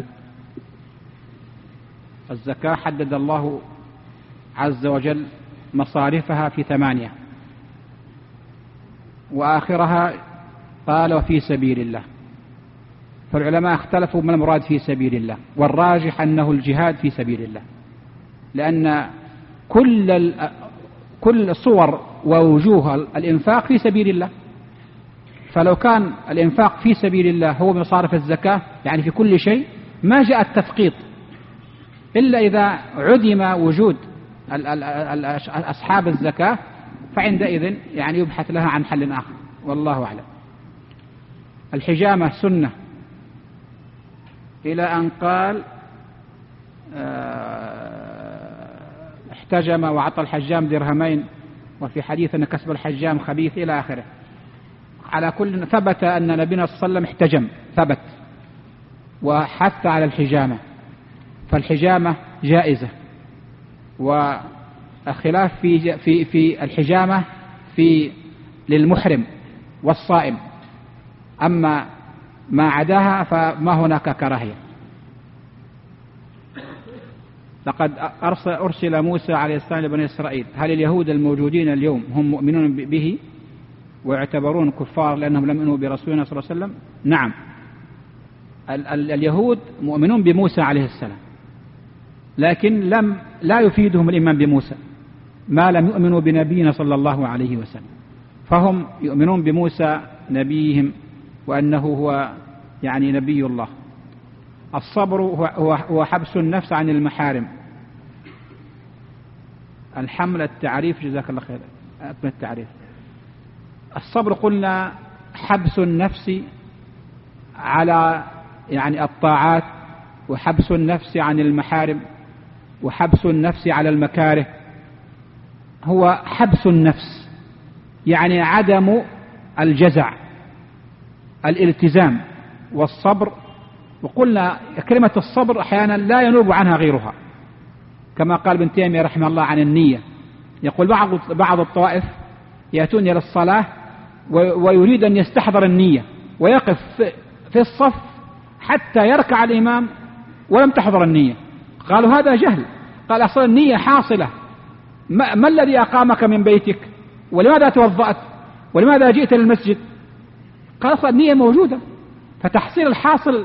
الزكاة حدد الله عز وجل مصارفها في 8، وآخرها قال وفي سبيل الله. فالعلماء اختلفوا ما المراد في سبيل الله، والراجح أنه الجهاد في سبيل الله، لأن كل صور ووجوه الإنفاق في سبيل الله. فلو كان الإنفاق في سبيل الله هو مصارف الزكاة في كل شيء ما جاء التفقيط، إلا إذا عدم وجود أصحاب الزكاة فعندئذ يبحث لها عن حل آخر، والله أعلم. الحجامة سنة إلى أن قال احتجم وعطى الحجام درهمين، وفي حديث أن كسب الحجام خبيث إلى آخره. على كل ثبت أن نبينا صلى الله عليه وسلم احتجم، ثبت، وحث على الحجامة، فالحجامة جائزة. والخلاف في الحجامة للمحرم والصائم، أما ما عداها فما هناك كراهية. لقد أرسل موسى عليه السلام لبني إسرائيل: هل اليهود الموجودين اليوم هم مؤمنون به ويعتبرون كفار لأنهم لم يؤمنوا برسولنا صلى الله عليه وسلم؟ نعم، اليهود مؤمنون بموسى عليه السلام، لكن لا يفيدهم الإيمان بموسى ما لم يؤمنوا بنبينا صلى الله عليه وسلم. فهم يؤمنون بموسى نبيهم وأنه هو نبي الله. الصبر هو حبس النفس عن المحارم. الحمل التعريف، جزاك الله خير، أكمل التعريف. الصبر قلنا حبس النفس على الطاعات، وحبس النفس عن المحارم، وحبس النفس على المكاره. هو حبس النفس عدم الجزع، الالتزام والصبر. وقلنا كلمة الصبر أحيانا لا ينوب عنها غيرها، كما قال ابن تيمية رحمه الله عن النية. يقول بعض الطوائف يأتون إلى الصلاة ويريد أن يستحضر النية ويقف في الصف حتى يركع الإمام ولم تحضر النية. قالوا هذا جهل. قال أصلا النية حاصلة. ما الذي أقامك من بيتك؟ ولماذا توضأت؟ ولماذا جئت للمسجد؟ قال أصلا النية موجودة. فتحصيل الحاصل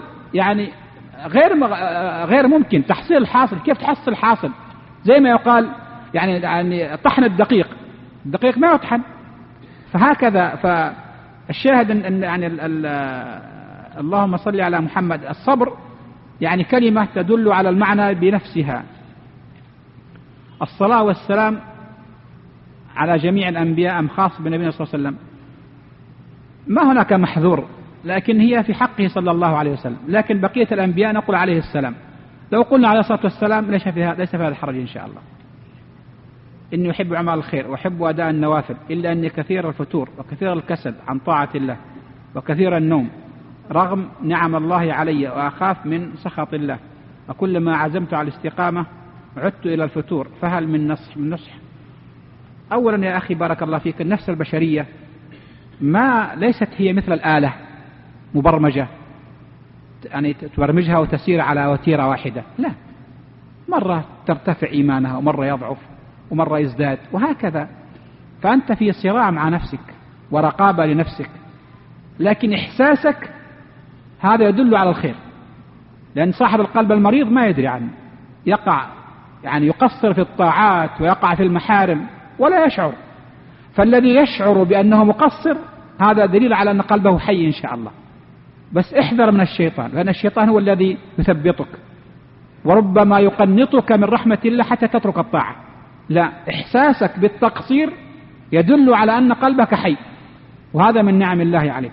غير ممكن. تحصيل الحاصل، كيف تحصل الحاصل؟ زي ما يقال طحن الدقيق ما يطحن. فهكذا. فالشاهد أن اللهم صل على محمد. الصبر كلمة تدل على المعنى بنفسها. الصلاة والسلام على جميع الأنبياء أم خاص بنبينا صلى الله عليه وسلم؟ ما هناك محذور، لكن هي في حقه صلى الله عليه وسلم. لكن بقية الأنبياء نقول عليه السلام. لو قلنا عليه الصلاة والسلام ليس في هذا الحرج إن شاء الله. إني أحب أعمال الخير وأحب أداء النوافل، إلا أني كثير الفتور وكثير الكسل عن طاعة الله وكثير النوم، رغم نعم الله علي، وأخاف من سخط الله، وكلما عزمت على الاستقامة عدت إلى الفتور، فهل من نصح؟ أولا يا أخي بارك الله فيك، النفس البشرية ليست هي مثل الآلة مبرمجة تبرمجها وتسير على وتيرة واحدة. لا، مرة ترتفع إيمانها ومرة يضعف ومرة يزداد وهكذا. فأنت في صراع مع نفسك ورقابة لنفسك، لكن إحساسك هذا يدل على الخير. لأن صاحب القلب المريض ما يدري عنه، يقع يقصر في الطاعات ويقع في المحارم ولا يشعر. فالذي يشعر بأنه مقصر هذا دليل على أن قلبه حي إن شاء الله. بس احذر من الشيطان، لأن الشيطان هو الذي يثبطك، وربما يقنطك من رحمة الله حتى تترك الطاعة. لا، إحساسك بالتقصير يدل على أن قلبك حي، وهذا من نعم الله عليك.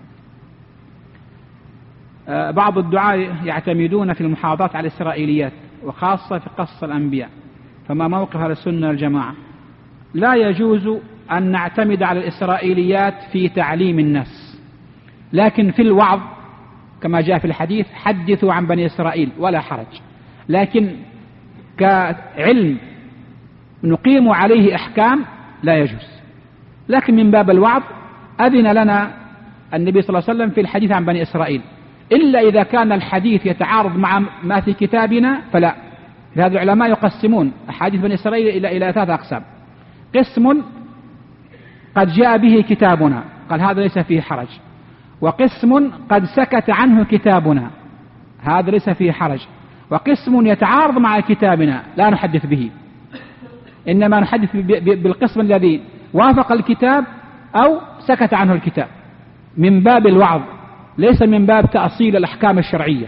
بعض الدعاة يعتمدون في المحاضرات على الإسرائيليات، وخاصة في قصص الأنبياء، فما موقف أهل السنة والجماعة؟ لا يجوز أن نعتمد على الإسرائيليات في تعليم الناس، لكن في الوعظ كما جاء في الحديث حدثوا عن بني إسرائيل ولا حرج، لكن كعلم نقيم عليه أحكام لا يجوز. لكن من باب الوعظ أذن لنا النبي صلى الله عليه وسلم في الحديث عن بني إسرائيل، إلا إذا كان الحديث يتعارض مع ما في كتابنا فلا. هذا العلماء يقسمون أحاديث بني إسرائيل إلى 3 أقسام. قسم قد جاء به كتابنا قال هذا ليس فيه حرج، وقسم قد سكت عنه كتابنا هذا ليس فيه حرج، وقسم يتعارض مع كتابنا لا نحدث به، إنما نحدث بالقسم الذي وافق الكتاب أو سكت عنه الكتاب، من باب الوعظ ليس من باب تأصيل الأحكام الشرعية.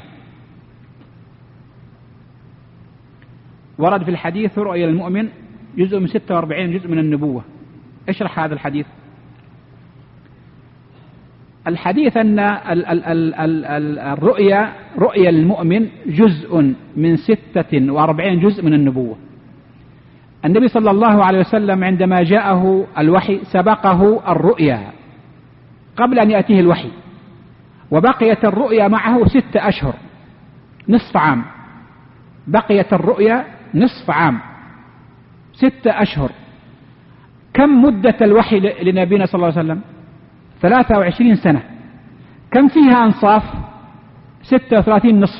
ورد في الحديث رؤيا المؤمن جزء من 46 جزء من النبوة. اشرح هذا الحديث. الحديث أن الرؤيا رؤيا المؤمن جزء من 46 جزء من النبوة. النبي صلى الله عليه وسلم عندما جاءه الوحي سبقه الرؤيا قبل أن يأتيه الوحي، وبقيت الرؤيا معه 6 أشهر، نصف عام. بقيت الرؤيا نصف عام، 6 أشهر. كم مدة الوحي لنبينا صلى الله عليه وسلم؟ 23 سنة. كم فيها أنصاف؟ 36 نصف،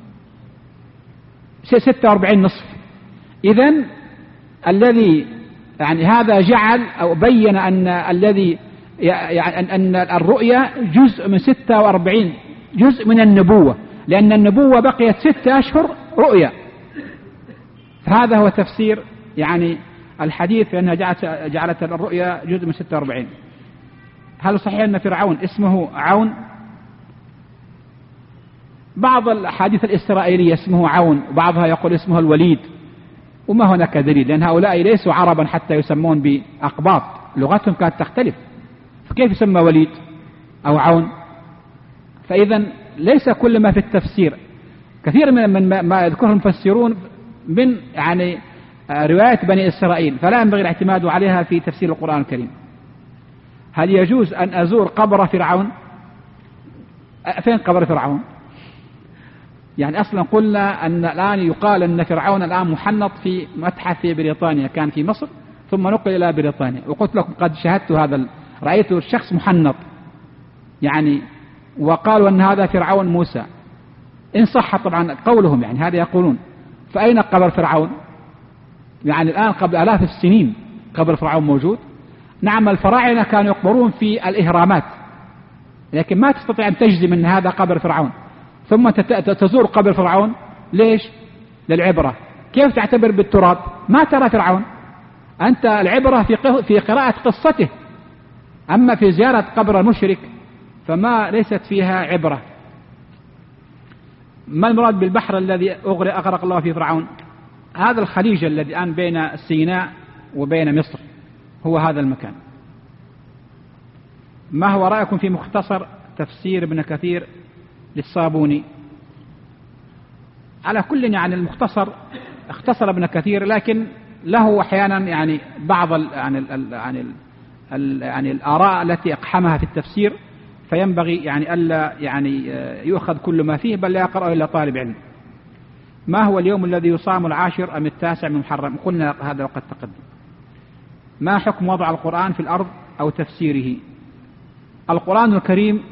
46 نصف. إذن الذي يعني هذا جعل أو بين أن الذي يعني أن الرؤيا جزء من 46 جزء من النبوة، لأن النبوة بقيت 6 أشهر رؤيا. فهذا هو تفسير يعني الحديث، لأنها جعلت الرؤيا جزء من 46. هل صحيح أن فرعون اسمه عون؟ بعض الأحاديث الإسرائيلية اسمه عون، وبعضها يقول اسمه الوليد، وما هناك دليل، لأن هؤلاء ليسوا عربا حتى يسمون بأقباط، لغتهم كانت تختلف، فكيف يسمى وليد أو عون؟ فإذا ليس كل ما في التفسير، كثير من ما يذكره المفسرون من يعني رواية بني إسرائيل، فلا ينبغي الاعتماد عليها في تفسير القرآن الكريم. هل يجوز أن أزور قبر فرعون؟ فين قبر فرعون؟ يعني أصلا قلنا أن الآن يقال أن فرعون الآن محنط في متحف في بريطانيا، كان في مصر ثم نقل إلى بريطانيا، وقلت لكم قد شاهدت هذا، رأيت الشخص محنط يعني، وقالوا أن هذا فرعون موسى، إن صح طبعا قولهم، يعني هذا يقولون. فأين قبر فرعون؟ يعني الآن قبل آلاف السنين قبر فرعون موجود. نعم الفراعنة كانوا يقبرون في الإهرامات، لكن ما تستطيع أن تجزم أن هذا قبر فرعون، ثم تزور قبر فرعون. ليش؟ للعبرة. كيف تعتبر بالتراب؟ ما ترى فرعون، أنت العبرة في قراءة قصته، أما في زيارة قبر المشرك فما ليست فيها عبرة. ما المراد بالبحر الذي أغرق الله في فرعون؟ هذا الخليج الذي الآن بين سيناء وبين مصر، هو هذا المكان. ما هو رأيكم في مختصر تفسير ابن كثير للصابوني؟ على كل يعني المختصر اختصر ابن كثير، لكن له أحيانا يعني بعض يعني الآراء التي أقحمها في التفسير، فينبغي يعني ألا يعني يؤخذ كل ما فيه، بل لا يقرأ إلا طالب علم. ما هو اليوم الذي يصام 10 أم 9 من محرم؟ قلنا هذا وقد تقدم. ما حكم وضع القرآن في الأرض أو تفسيره؟ القرآن الكريم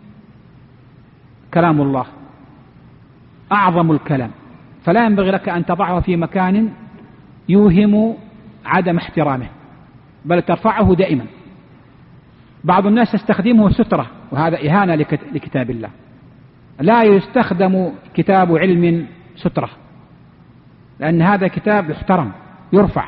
كلام الله، أعظم الكلام، فلا ينبغي لك أن تضعه في مكان يوهم عدم احترامه، بل ترفعه دائما. بعض الناس يستخدمه سترة، وهذا إهانة لكتاب الله. لا يستخدم كتاب علم سترة، لأن هذا كتاب يحترم يرفع،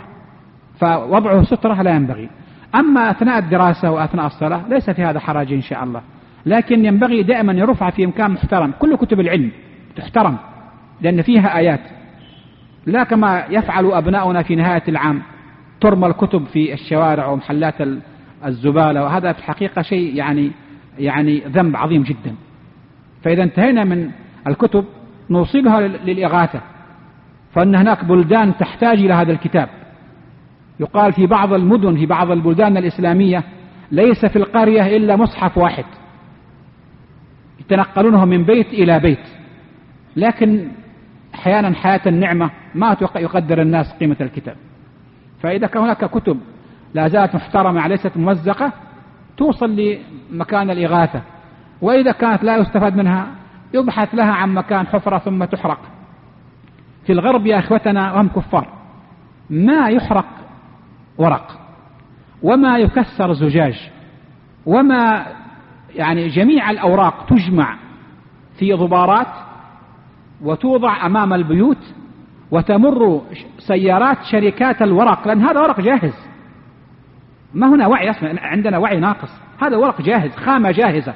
فوضعه سترة لا ينبغي. أما أثناء الدراسة وأثناء الصلاة ليس في هذا حرج إن شاء الله. لكن ينبغي دائما يرفع في مكان محترم. كل كتب العلم تحترم لأن فيها آيات، لا كما يفعل أبناؤنا في نهاية العام ترمى الكتب في الشوارع ومحلات الزبالة، وهذا في الحقيقة شيء يعني ذنب عظيم جدا. فإذا انتهينا من الكتب نوصلها للإغاثة، فإن هناك بلدان تحتاج إلى هذا الكتاب. يقال في بعض المدن في بعض البلدان الإسلامية ليس في القرية إلا مصحف واحد يتنقلونه من بيت إلى بيت، لكن أحيانا حياة النعمة ما يقدر الناس قيمة الكتاب. فإذا كان هناك كتب لا زالت محترمة ليست ممزقة توصل لمكان الإغاثة، وإذا كانت لا يستفاد منها يبحث لها عن مكان حفرة ثم تحرق. في الغرب يا أخوتنا وهم كفار ما يحرق ورق وما يكسر زجاج وما جميع الأوراق تجمع في ضبارات وتوضع أمام البيوت وتمر سيارات شركات الورق، لأن هذا ورق جاهز. ما هنا وعي، عندنا وعي ناقص. هذا ورق جاهز، خامة جاهزة،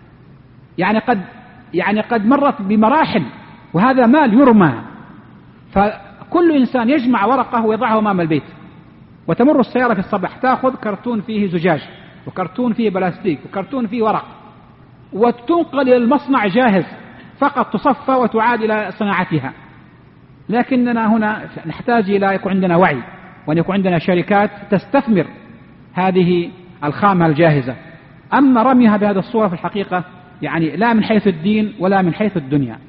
قد مرت بمراحل، وهذا مال يرمى. فكل إنسان يجمع ورقه ويضعه أمام البيت، وتمر السيارة في الصباح تأخذ كرتون فيه زجاج وكرتون فيه بلاستيك وكرتون فيه ورق، وتنقل إلى المصنع جاهز، فقط تصفى وتعاد إلى صناعتها. لكننا هنا نحتاج إلى يكون عندنا وعي، وأن يكون عندنا شركات تستثمر هذه الخامة الجاهزة. أما رميها بهذه الصورة في الحقيقة لا من حيث الدين ولا من حيث الدنيا.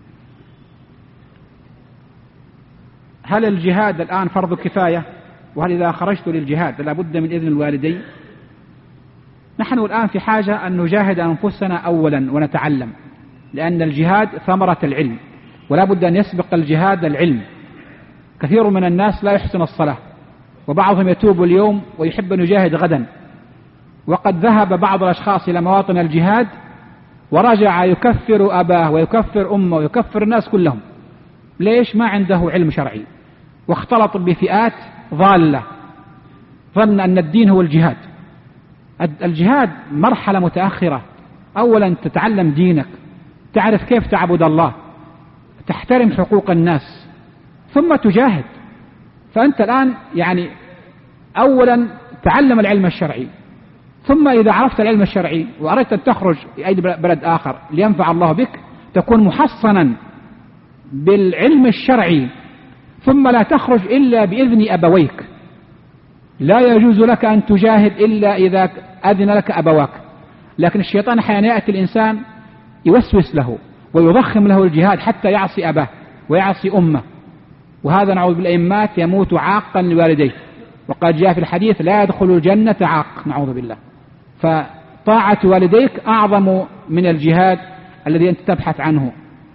هل الجهاد الآن فرض كفاية؟ وهل إذا خرجت للجهاد لابد من إذن الوالدين؟ نحن الآن في حاجة أن نجاهد أنفسنا أولا ونتعلم، لأن الجهاد ثمرة العلم، ولا بد أن يسبق الجهاد العلم. كثير من الناس لا يحسن الصلاة، وبعضهم يتوب اليوم ويحب أن يجاهد غدا، وقد ذهب بعض الأشخاص إلى مواطن الجهاد ورجع يكفر أباه ويكفر أمه ويكفر الناس كلهم. ليش؟ ما عنده علم شرعي، واختلط بفئات ضالة، ظن أن الدين هو الجهاد. الجهاد مرحلة متأخرة. أولا تتعلم دينك، تعرف كيف تعبد الله، تحترم حقوق الناس، ثم تجاهد. فأنت الآن أولا تعلم العلم الشرعي، ثم إذا عرفت العلم الشرعي وأردت أن تخرج لأي بلد آخر لينفع الله بك تكون محصنا بالعلم الشرعي، ثم لا تخرج إلا بإذن أبويك. لا يجوز لك أن تجاهد إلا إذا أذن لك أبواك. لكن الشيطان أحيانا يأتي الإنسان يوسوس له ويضخم له الجهاد حتى يعصي أباه ويعصي أمه، وهذا نعوذ بالأئمات يموت عاقا لوالديه، وقد جاء في الحديث لا يدخل الجنة عاق، نعوذ بالله. فطاعة والديك أعظم من الجهاد الذي أنت تبحث عنه.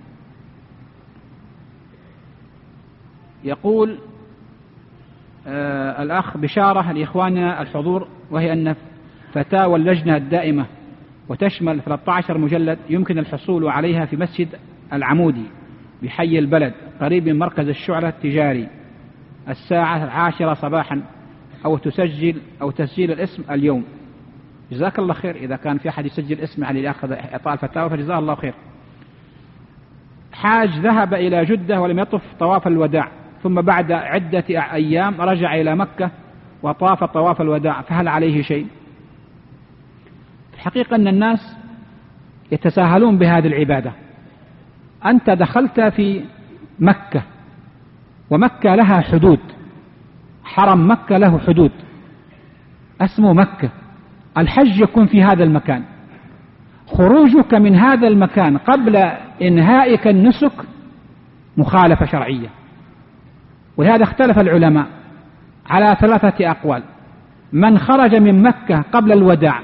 يقول الأخ بشارة لإخواننا الحضور، وهي أن فتاوى اللجنة الدائمة وتشمل 13 مجلد يمكن الحصول عليها في مسجد العمودي بحي البلد قريب من مركز الشعلة التجاري الساعة 10 صباحا، أو تسجيل الاسم اليوم. جزاك الله خير. إذا كان في أحد يسجل اسمه على أخذ إعطاء الفتاوى فجزاه الله خير. حاج ذهب إلى جدة ولم يطف طواف الوداع، ثم بعد عدة أيام رجع إلى مكة وطاف طواف الوداع، فهل عليه شيء؟ الحقيقة أن الناس يتساهلون بهذه العبادة. أنت دخلت في مكة، ومكة لها حدود، حرم مكة له حدود اسمه مكة. الحج يكون في هذا المكان، خروجك من هذا المكان قبل إنهائك النسك مخالفة شرعية. ولهذا اختلف العلماء على 3 أقوال. من خرج من مكة قبل الوداع،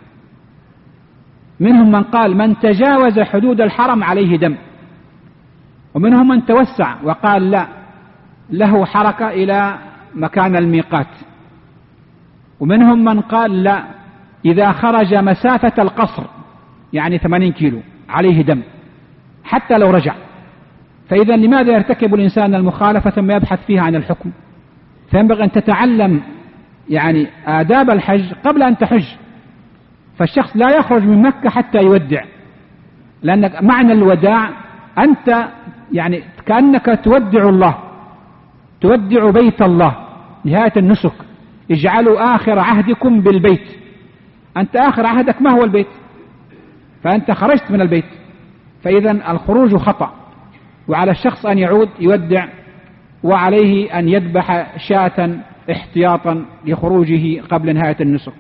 منهم من قال من تجاوز حدود الحرم عليه دم، ومنهم من توسع وقال لا، له حركة إلى مكان الميقات، ومنهم من قال لا، إذا خرج مسافة القصر 80 كيلو عليه دم حتى لو رجع. فإذا لماذا يرتكب الإنسان المخالفة ثم يبحث فيها عن الحكم؟ فينبغي أن تتعلم آداب الحج قبل أن تحج. فالشخص لا يخرج من مكة حتى يودع، لأن معنى الوداع أنت يعني كأنك تودع الله، تودع بيت الله نهاية النسك. اجعلوا آخر عهدكم بالبيت، أنت آخر عهدك ما هو البيت، فأنت خرجت من البيت، فإذا الخروج خطأ، وعلى الشخص أن يعود يودع، وعليه أن يذبح شاة احتياطا لخروجه قبل نهاية النسك.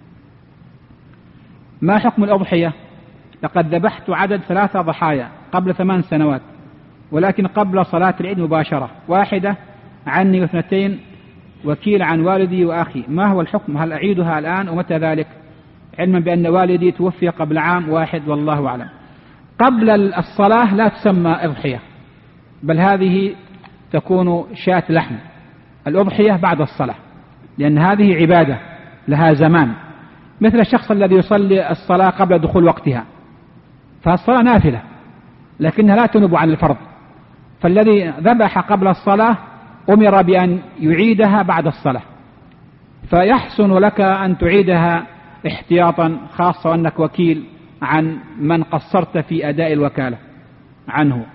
ما حكم الأضحية؟ لقد ذبحت عدد 3 ضحايا قبل 8 سنوات، ولكن قبل صلاة العيد مباشرة، 1 عني و2 وكيل عن والدي وأخي. ما هو الحكم؟ هل أعيدها الآن ومتى ذلك؟ علما بأن والدي توفي قبل عام واحد والله أعلم. قبل الصلاة لا تسمى أضحية، بل هذه تكون شاة لحم. الأضحية بعد الصلاة، لأن هذه عبادة لها زمان، مثل الشخص الذي يصلي الصلاة قبل دخول وقتها، فالصلاة نافلة لكنها لا تنب عن الفرض، فالذي ذبح قبل الصلاة أمر بأن يعيدها بعد الصلاة، فيحسن لك أن تعيدها احتياطا، خاصة أنك وكيل عن من قصرت في أداء الوكالة عنه.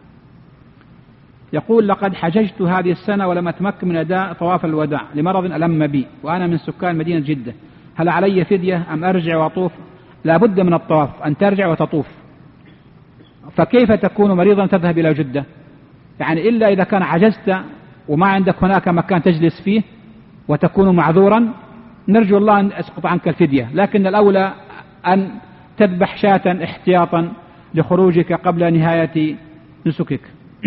يقول: لقد حججت هذه السنة ولم أتمكن من أداء طواف الوداع لمرض ألم بي، وأنا من سكان مدينة جدة، هل علي فدية أم أرجع وأطوف؟ لا بد من الطواف، أن ترجع وتطوف. فكيف تكون مريضا تذهب إلى جدة؟ يعني إلا إذا كان عجزت وما عندك هناك مكان تجلس فيه وتكون معذورا، نرجو الله أن يسقط عنك الفدية، لكن الأولى أن تذبح شاة احتياطا لخروجك قبل نهاية نسكك.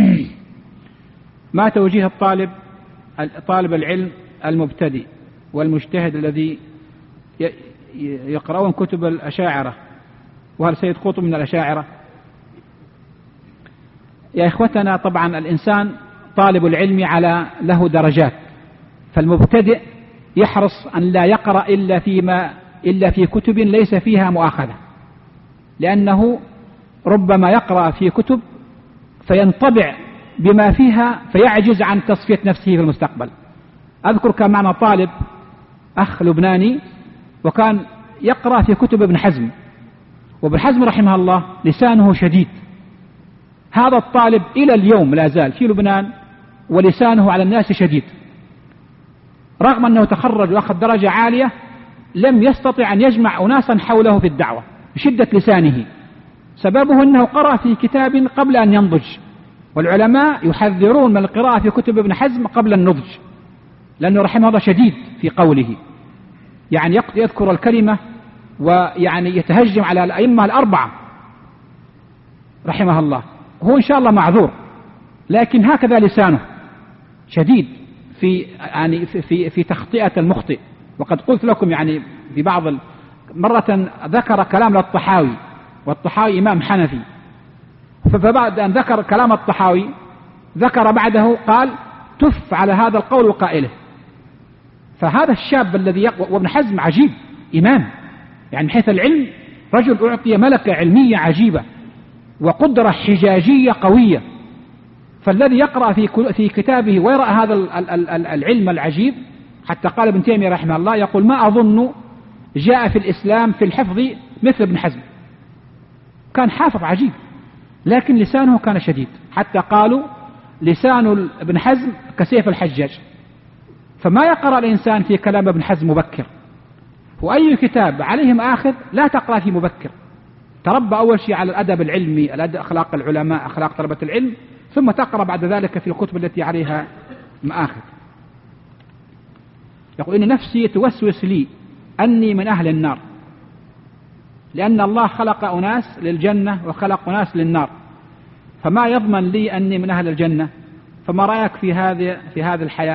ما توجيه طالب العلم المبتدئ والمجتهد الذي يقرؤون كتب الأشاعرة، وهل سيد قطب من الأشاعرة؟ يا إخوتنا، طبعا الإنسان طالب العلم له درجات، فالمبتدئ يحرص أن لا يقرأ إلا في كتب ليس فيها مؤاخذة، لأنه ربما يقرأ في كتب فينطبع بما فيها فيعجز عن تصفية نفسه في المستقبل. أذكر كان معنا طالب أخ لبناني، وكان يقرأ في كتب ابن حزم، وابن حزم رحمه الله لسانه شديد. هذا الطالب إلى اليوم لا زال في لبنان ولسانه على الناس شديد، رغم أنه تخرج وأخذ درجة عالية لم يستطع أن يجمع أناسا حوله في الدعوة بشدة لسانه. سببه أنه قرأ في كتاب قبل أن ينضج، والعلماء يحذرون من القراءة في كتب ابن حزم قبل النضج، لأنه رحمه الله شديد في قوله، يعني يذكر الكلمة ويعني يتهجم على الأئمة الأربعة رحمه الله. هو إن شاء الله معذور، لكن هكذا لسانه شديد في تخطئة المخطئ. وقد قلت لكم يعني في بعض مرة ذكر كلام للطحاوي، والطحاوي إمام حنفي، فبعد أن ذكر كلام الطحاوي ذكر بعده قال: تف على هذا القول وقائله. فهذا الشاب الذي وابن حزم عجيب، إمام يعني حيث العلم، رجل أعطي ملكة علمية عجيبة وقدرة حجاجية قوية، فالذي يقرأ في كتابه ويرى هذا العلم العجيب، حتى قال ابن تيمية رحمه الله يقول: ما أظن جاء في الإسلام في الحفظ مثل ابن حزم. كان حافظ عجيب، لكن لسانه كان شديد، حتى قالوا لسان ابن حزم كسيف الحجاج. فما يقرأ الإنسان في كلام ابن حزم مبكر، وأي كتاب عليه مآخذ لا تقرأ في مبكر. تربى أول شيء على الأدب العلمي، أخلاق العلماء، أخلاق طلبة العلم، ثم تقرأ بعد ذلك في الكتب التي عليها مآخذ. يقول: إن نفسي توسوس لي أني من أهل النار، لأن الله خلق أناس للجنة وخلق أناس للنار، فما يضمن لي أني من أهل الجنة؟ فما رأيك في هذه الحياة؟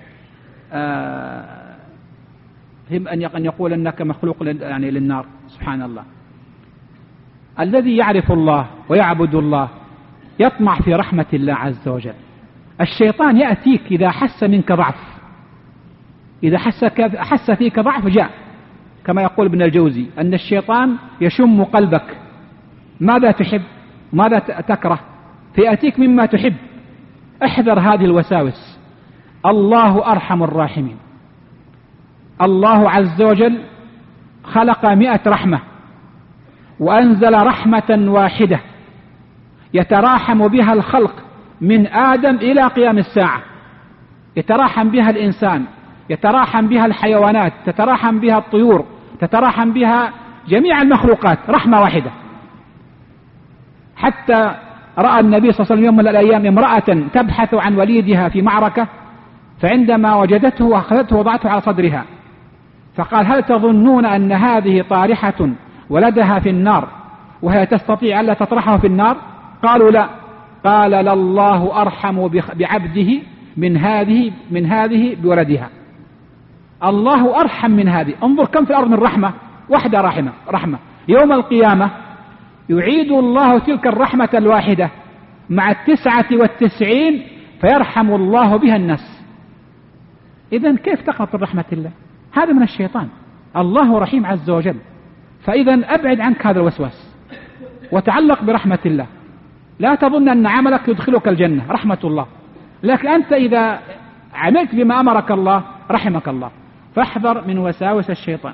هم أن يقول أنك مخلوق يعني للنار. سبحان الله. الذي يعرف الله ويعبد الله يطمع في رحمة الله عز وجل. الشيطان يأتيك إذا حس منك ضعف، إذا حس فيك ضعف جاء، كما يقول ابن الجوزي أن الشيطان يشم قلبك، ماذا تحب ماذا تكره، فيأتيك مما تحب. احذر هذه الوساوس. الله أرحم الراحمين. الله عز وجل خلق 100 رحمة وأنزل رحمة واحدة يتراحم بها الخلق من آدم إلى قيام الساعة، يتراحم بها الإنسان، يتراحم بها الحيوانات، تتراحم بها الطيور، تتراحم بها جميع المخلوقات، رحمة واحدة. حتى رأى النبي صلى الله عليه وسلم يوم من الأيام امرأة تبحث عن وليدها في معركة، فعندما وجدته وأخذته وضعته على صدرها، فقال: هل تظنون أن هذه طارحة ولدها في النار وهي تستطيع ألا تطرحه في النار؟ قالوا: لا. قال: لله أرحم بعبده من هذه بولدها. الله أرحم من هذه. انظر كم في الأرض من رحمة واحدة، رحمة. يوم القيامة يعيد الله تلك الرحمة الواحدة مع 99 فيرحم الله بها الناس. إذن كيف تقنط رحمة الله؟ هذا من الشيطان. الله رحيم عز وجل. فإذا أبعد عنك هذا الوسواس وتعلق برحمة الله. لا تظن أن عملك يدخلك الجنة، رحمة الله، لكن أنت إذا عملت بما أمرك الله رحمك الله. فاحذر من وساوس الشيطان.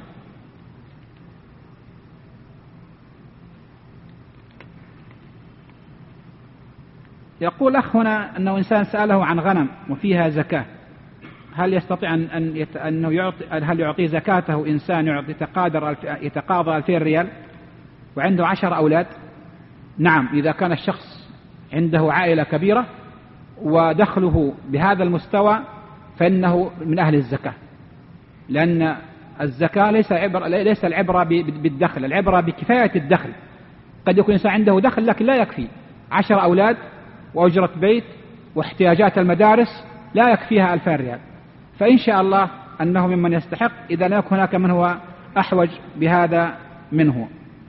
يقول أخ هنا أنه إنسان سأله عن غنم وفيها زكاة، هل يستطيع هل يعطي زكاته إنسان يتقاضى 2000 ريال وعنده 10 أولاد؟ نعم، إذا كان الشخص عنده عائلة كبيرة ودخله بهذا المستوى فإنه من أهل الزكاة، لأن الزكاة ليس العبرة بالدخل، العبرة بكفاية الدخل. قد يكون إنسان عنده دخل لكن لا يكفي، 10 أولاد وأجرة بيت واحتياجات المدارس لا يكفيها 2000 ريال، فإن شاء الله أنه ممن يستحق إذا لا يكون هناك من هو أحوج بهذا منه.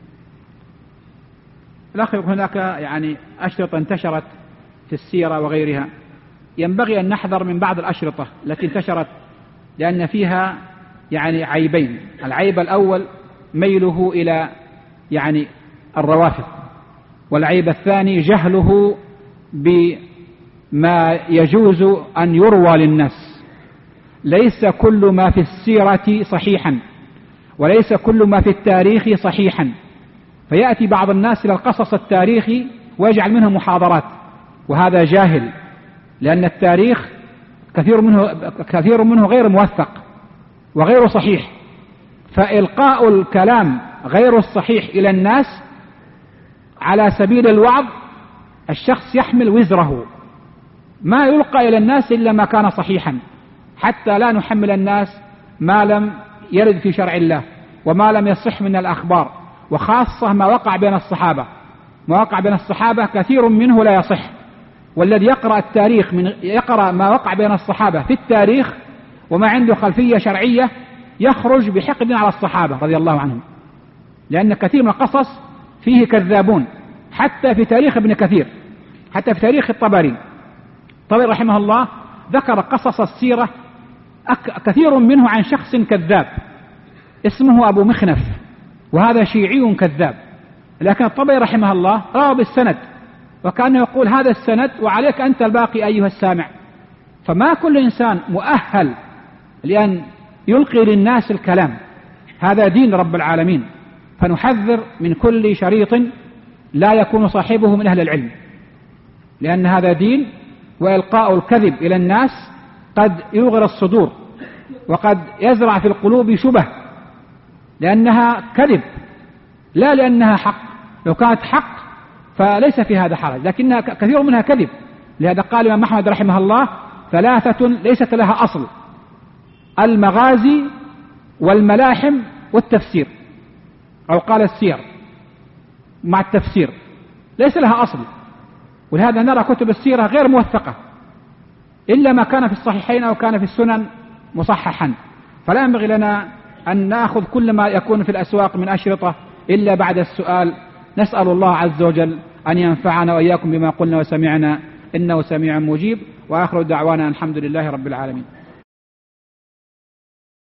الأخ يقول هناك أشرطة انتشرت في السيرة وغيرها، ينبغي أن نحذر من بعض الأشرطة التي انتشرت لأن فيها عيبين. العيب الأول ميله إلى الروافض، والعيب الثاني جهله بما يجوز أن يروى للناس. ليس كل ما في السيرة صحيحا، وليس كل ما في التاريخ صحيحا، فيأتي بعض الناس إلى القصص التاريخي ويجعل منه محاضرات، وهذا جاهل، لأن التاريخ كثير منه غير موثق وغير صحيح، فإلقاء الكلام غير الصحيح إلى الناس على سبيل الوعظ الشخص يحمل وزره، ما يلقى إلى الناس إلا ما كان صحيحا، حتى لا نحمل الناس ما لم يرد في شرع الله وما لم يصح من الأخبار، وخاصة ما وقع بين الصحابة. ما وقع بين الصحابة كثير منه لا يصح، والذي يقرأ التاريخ يقرأ ما وقع بين الصحابة في التاريخ وما عنده خلفية شرعية يخرج بحقد على الصحابة رضي الله عنهم، لأن كثير من القصص فيه كذابون، حتى في تاريخ ابن كثير، حتى في تاريخ الطبري رحمه الله ذكر قصص السيرة كثير منه عن شخص كذاب اسمه أبو مخنف، وهذا شيعي كذاب، لكن الطبري رحمه الله روى بالسند، وكان يقول هذا السند وعليك أنت الباقي أيها السامع. فما كل إنسان مؤهل لأن يلقي للناس الكلام، هذا دين رب العالمين، فنحذر من كل شريط لا يكون صاحبه من أهل العلم، لأن هذا دين، وإلقاء الكذب إلى الناس قد يغر الصدور وقد يزرع في القلوب شبه، لأنها كذب لا لأنها حق. لو كانت حق فليس في هذا حرج، لكنها كثير منها كذب. لهذا قال الإمام أحمد رحمه الله 3 ليست لها أصل: المغازي والملاحم والتفسير، أو قال السير مع التفسير، ليس لها أصل. ولهذا نرى كتب السيرة غير موثقة إلا ما كان في الصحيحين أو كان في السنن مصححا. فلا ينبغي لنا أن نأخذ كل ما يكون في الأسواق من أشرطة إلا بعد السؤال. نسأل الله عز وجل أن ينفعنا وإياكم بما قلنا وسمعنا، إنه سميع مجيب. وآخر دعوانا الحمد لله رب العالمين.